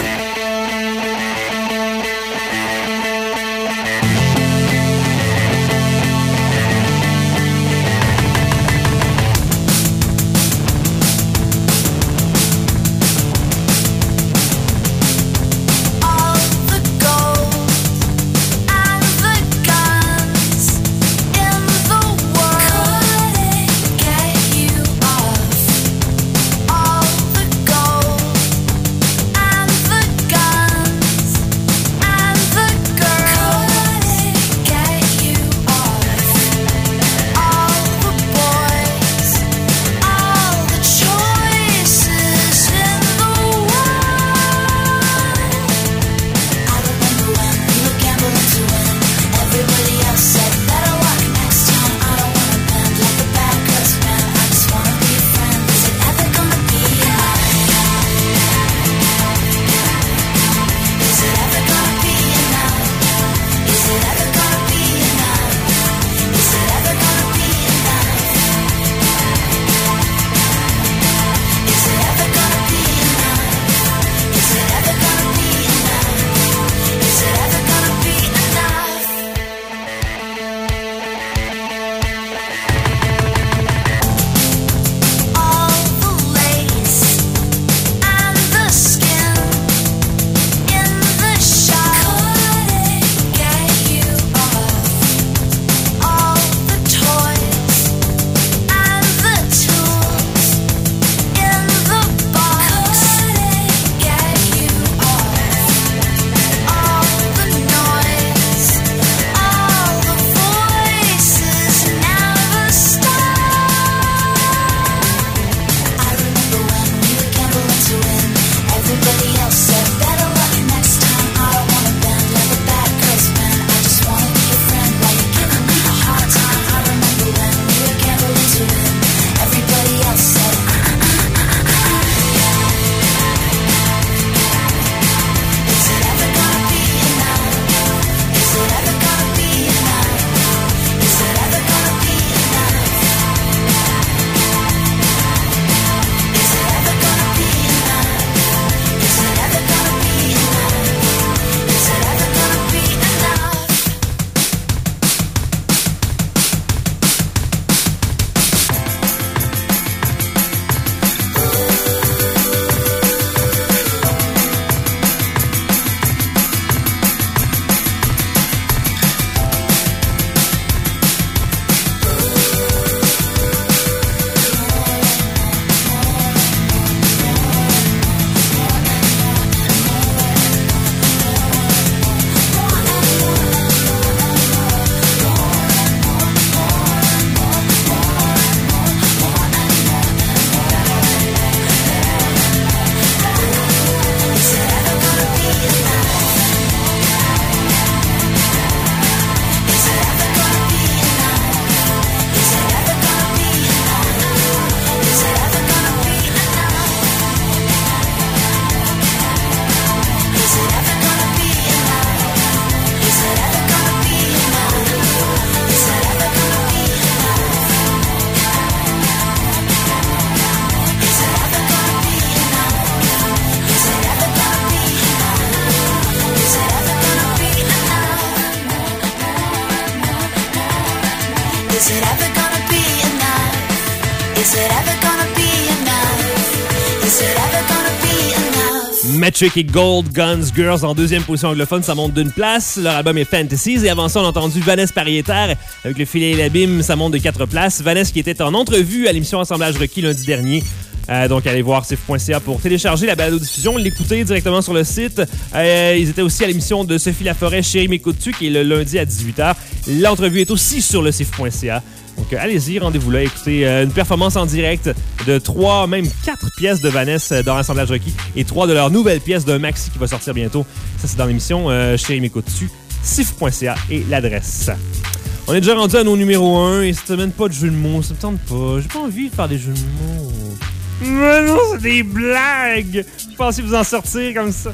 Metric et Gold Guns Girls en deuxième position anglophone, ça monte d'une place. Leur album est Fantasies. Et avant ça, on a entendu Vanessa Pariétaire avec le filet et l'abîme, ça monte de 4 places. Vanessa qui était en entrevue à l'émission Assemblage requis lundi dernier. Donc, allez voir CIF.ca pour télécharger la balado-diffusion, l'écouter directement sur le site. Ils étaient aussi à l'émission de Sophie Laforêt, Chérie m'écoutes-tu, qui est le lundi à 18h. L'entrevue est aussi sur le CIF.ca. Donc, allez-y, rendez-vous là. Écoutez, une performance en direct de 3, même 4 pièces de Vanessa dans l'assemblage requis et 3 de leurs nouvelles pièces d'un maxi qui va sortir bientôt. Ça, c'est dans l'émission Chérie m'écoutes-tu, CIF.ca et l'adresse. On est déjà rendu à nos numéros 1 et cette semaine, pas de jeu de mots. Ça me tente pas. J'ai pas envie de faire des jeux de mots. Mais non, c'est des blagues! Je pensais vous en sortir comme ça.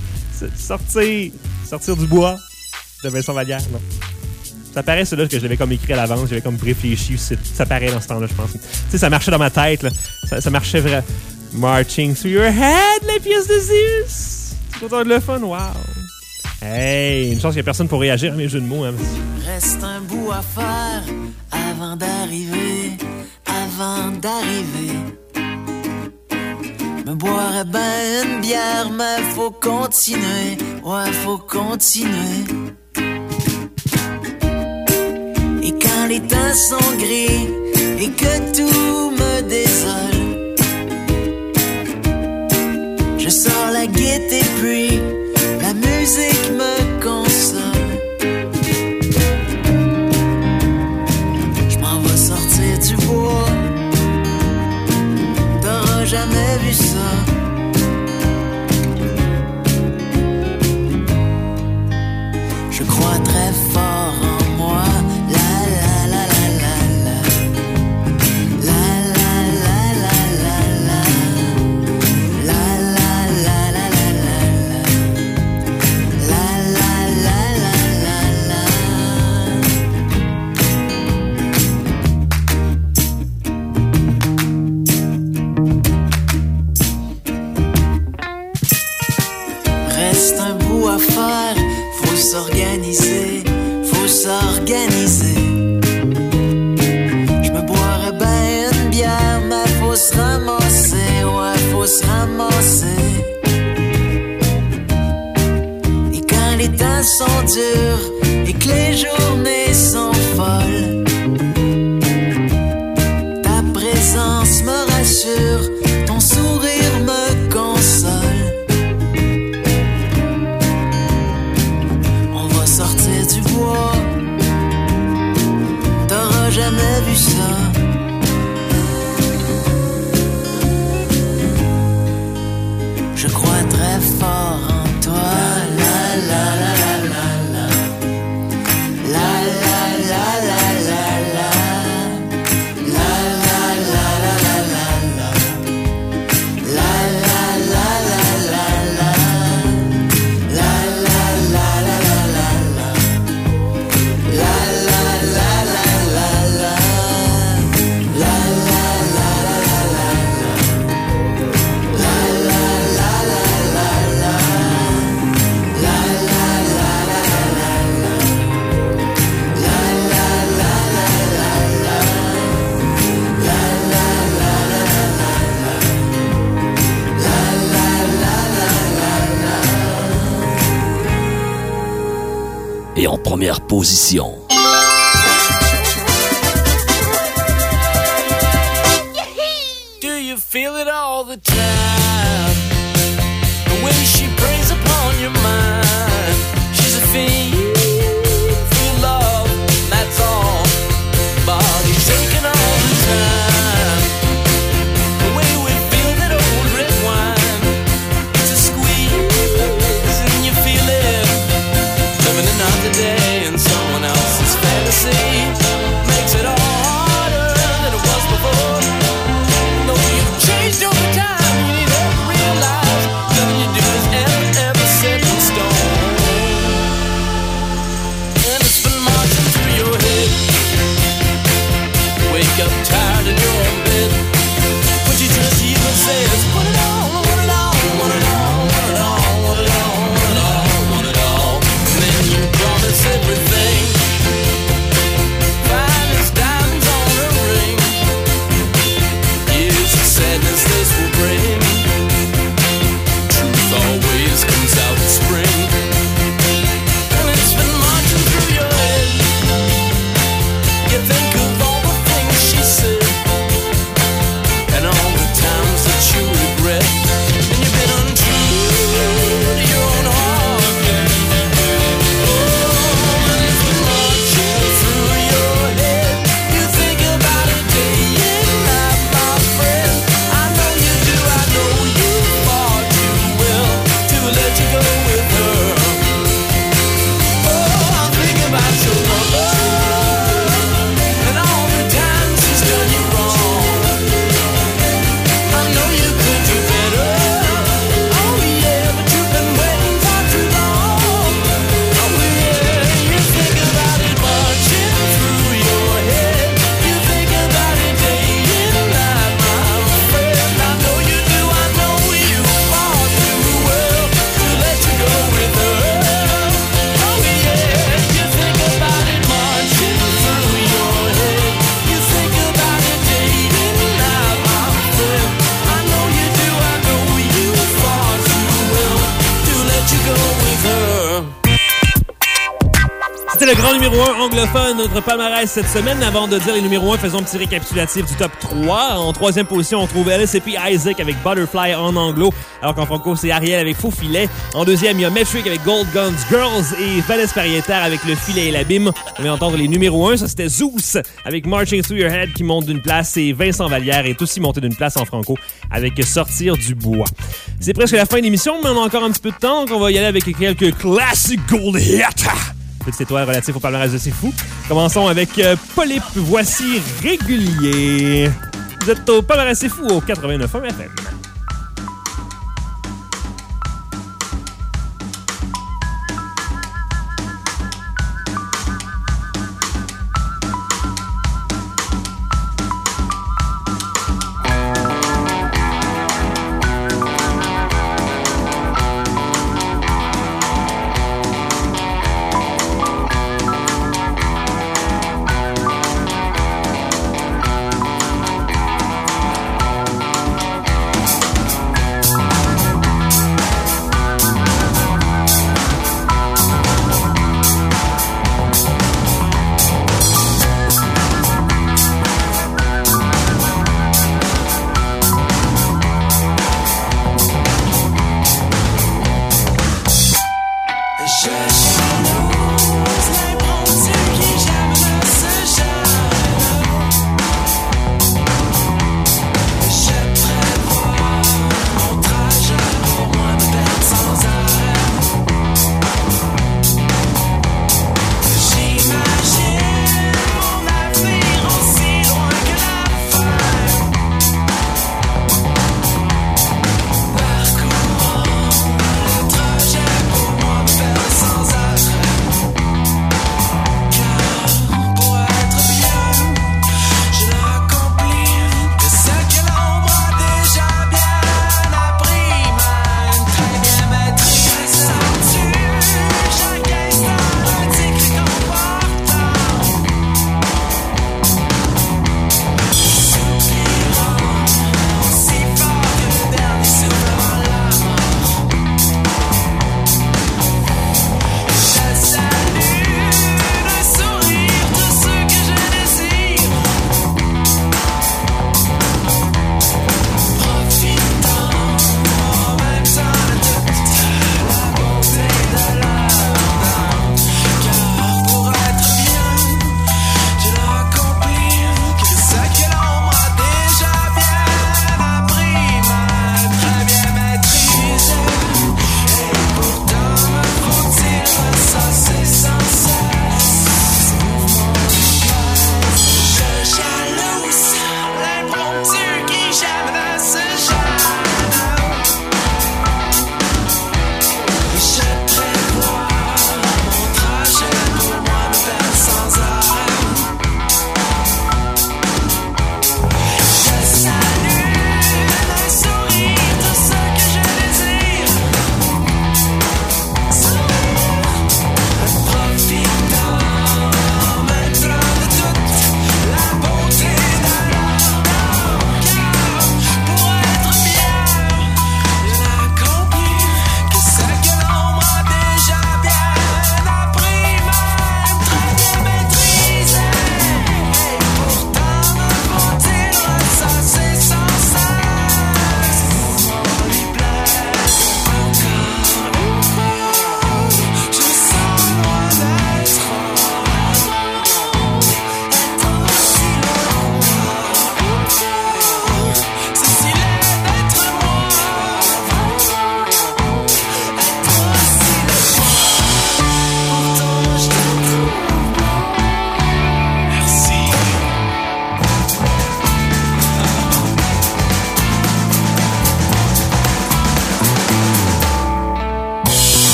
Sortir du bois de Vincent Vallière, non. Ça paraît, celui-là, que j'avais comme écrit à l'avance, j'avais comme réfléchi. Ça paraît dans ce temps-là, je pense. Tu sais, ça marchait dans ma tête, là. Ça marchait vraiment. Marching through your head, les pièces de Zeus! Ça va être le fun, wow! Hey, une chance qu'il n'y a personne pour réagir à mes jeux de mots. Hein. Reste un bout à faire avant d'arriver. Me boirais ben une bière, mais faut continuer. Ouais, faut continuer. Et quand les temps sont gris et que tout me désole, je sors la gaieté puis la musique me console. Je m'en vais sortir du bois. T'auras jamais vu ça. Je crois très fort en moi. La la la la la la. La la la la la la. La la la la la la. La la la la la la. Reste un bout à faire, faut s'organiser, faut s'organiser. Je me boirais ben une bière, mais faut se ramasser, ouais, faut se ramasser. Et quand les temps sont durs et que les journées sont folles, ta présence me rassure, ton sourire me console. On va sortir du bois, t'auras jamais vu ça. Je crois très fort en toi. La la la la la la. La la la la la la. La la la la la la la. La la la la la la. La la la la la la la. La la la la la la. La la la la la la. La la la la la la. La la la la la la. La la la la la la. La la la la la la. La la la la la la. Et en première position, Do you feel it all the time? The way she preys upon your mind. She's a fiend for your love, that's all. Body's aching all the time. The way we feel that old red wine. It's a squeeze and you feel it. Living another day in someone else's grand numéro 1 anglophone, notre palmarès cette semaine. Avant de dire les numéros 1, faisons un petit récapitulatif du top 3. En troisième position, on trouve LSP Isaac avec Butterfly en anglo, alors qu'en franco, c'est Ariel avec Faux Filet. En deuxième, il y a Metric avec Gold Guns Girls et Vanessa Pariéter avec Le Filet et l'Abîme. On vient d'entendre les numéros 1, ça c'était Zeus avec Marching Through Your Head qui monte d'une place, et Vincent Vallière est aussi monté d'une place en franco avec Sortir du bois. C'est presque la fin de l'émission, mais on a encore un petit peu de temps, donc on va y aller avec quelques classic gold hits. Petite étoile relatif au palmarès de C'est Fou. Commençons avec Polype. Voici Régulier. Vous êtes au palmarès C'est Fou au 89.1 FM.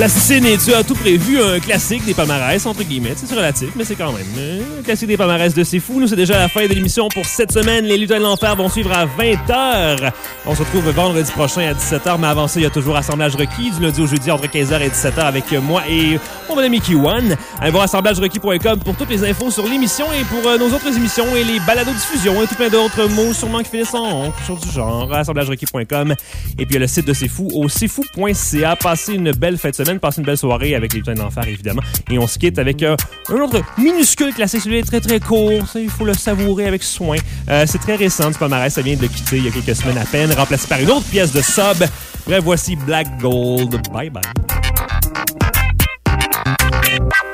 Plasticine et tu as tout prévu, un classique des palmarès, entre guillemets. C'est relatif, mais c'est quand même un classique des palmarès de C'est Fou. Nous, c'est déjà la fin de l'émission pour cette semaine. Les Lutins de l'Enfer vont suivre à 20h. On se retrouve vendredi prochain à 17h, mais avant ça, il y a toujours Assemblage requis du lundi au jeudi entre 15h et 17h avec moi et mon ami Kiwan. Allez voir assemblagerequis.com pour toutes les infos sur l'émission et pour nos autres émissions et les balados-diffusions et tout plein d'autres mots sûrement qui finissent en oncle, chose du genre. Assemblagerequis.com. Et puis il y a le site de C'est Fou au cfou.ca. Passez une belle fin de semaine. Passez une belle soirée avec les Lutins de l'Enfer, évidemment. Et on se quitte avec un autre minuscule classique. Celui-là est très, très court. Ça, il faut le savourer avec soin. C'est très récent du palmarès. Ça vient de le quitter il y a quelques semaines à peine, remplacé par une autre pièce de Sub. Bref, voici Black Gold. Bye bye.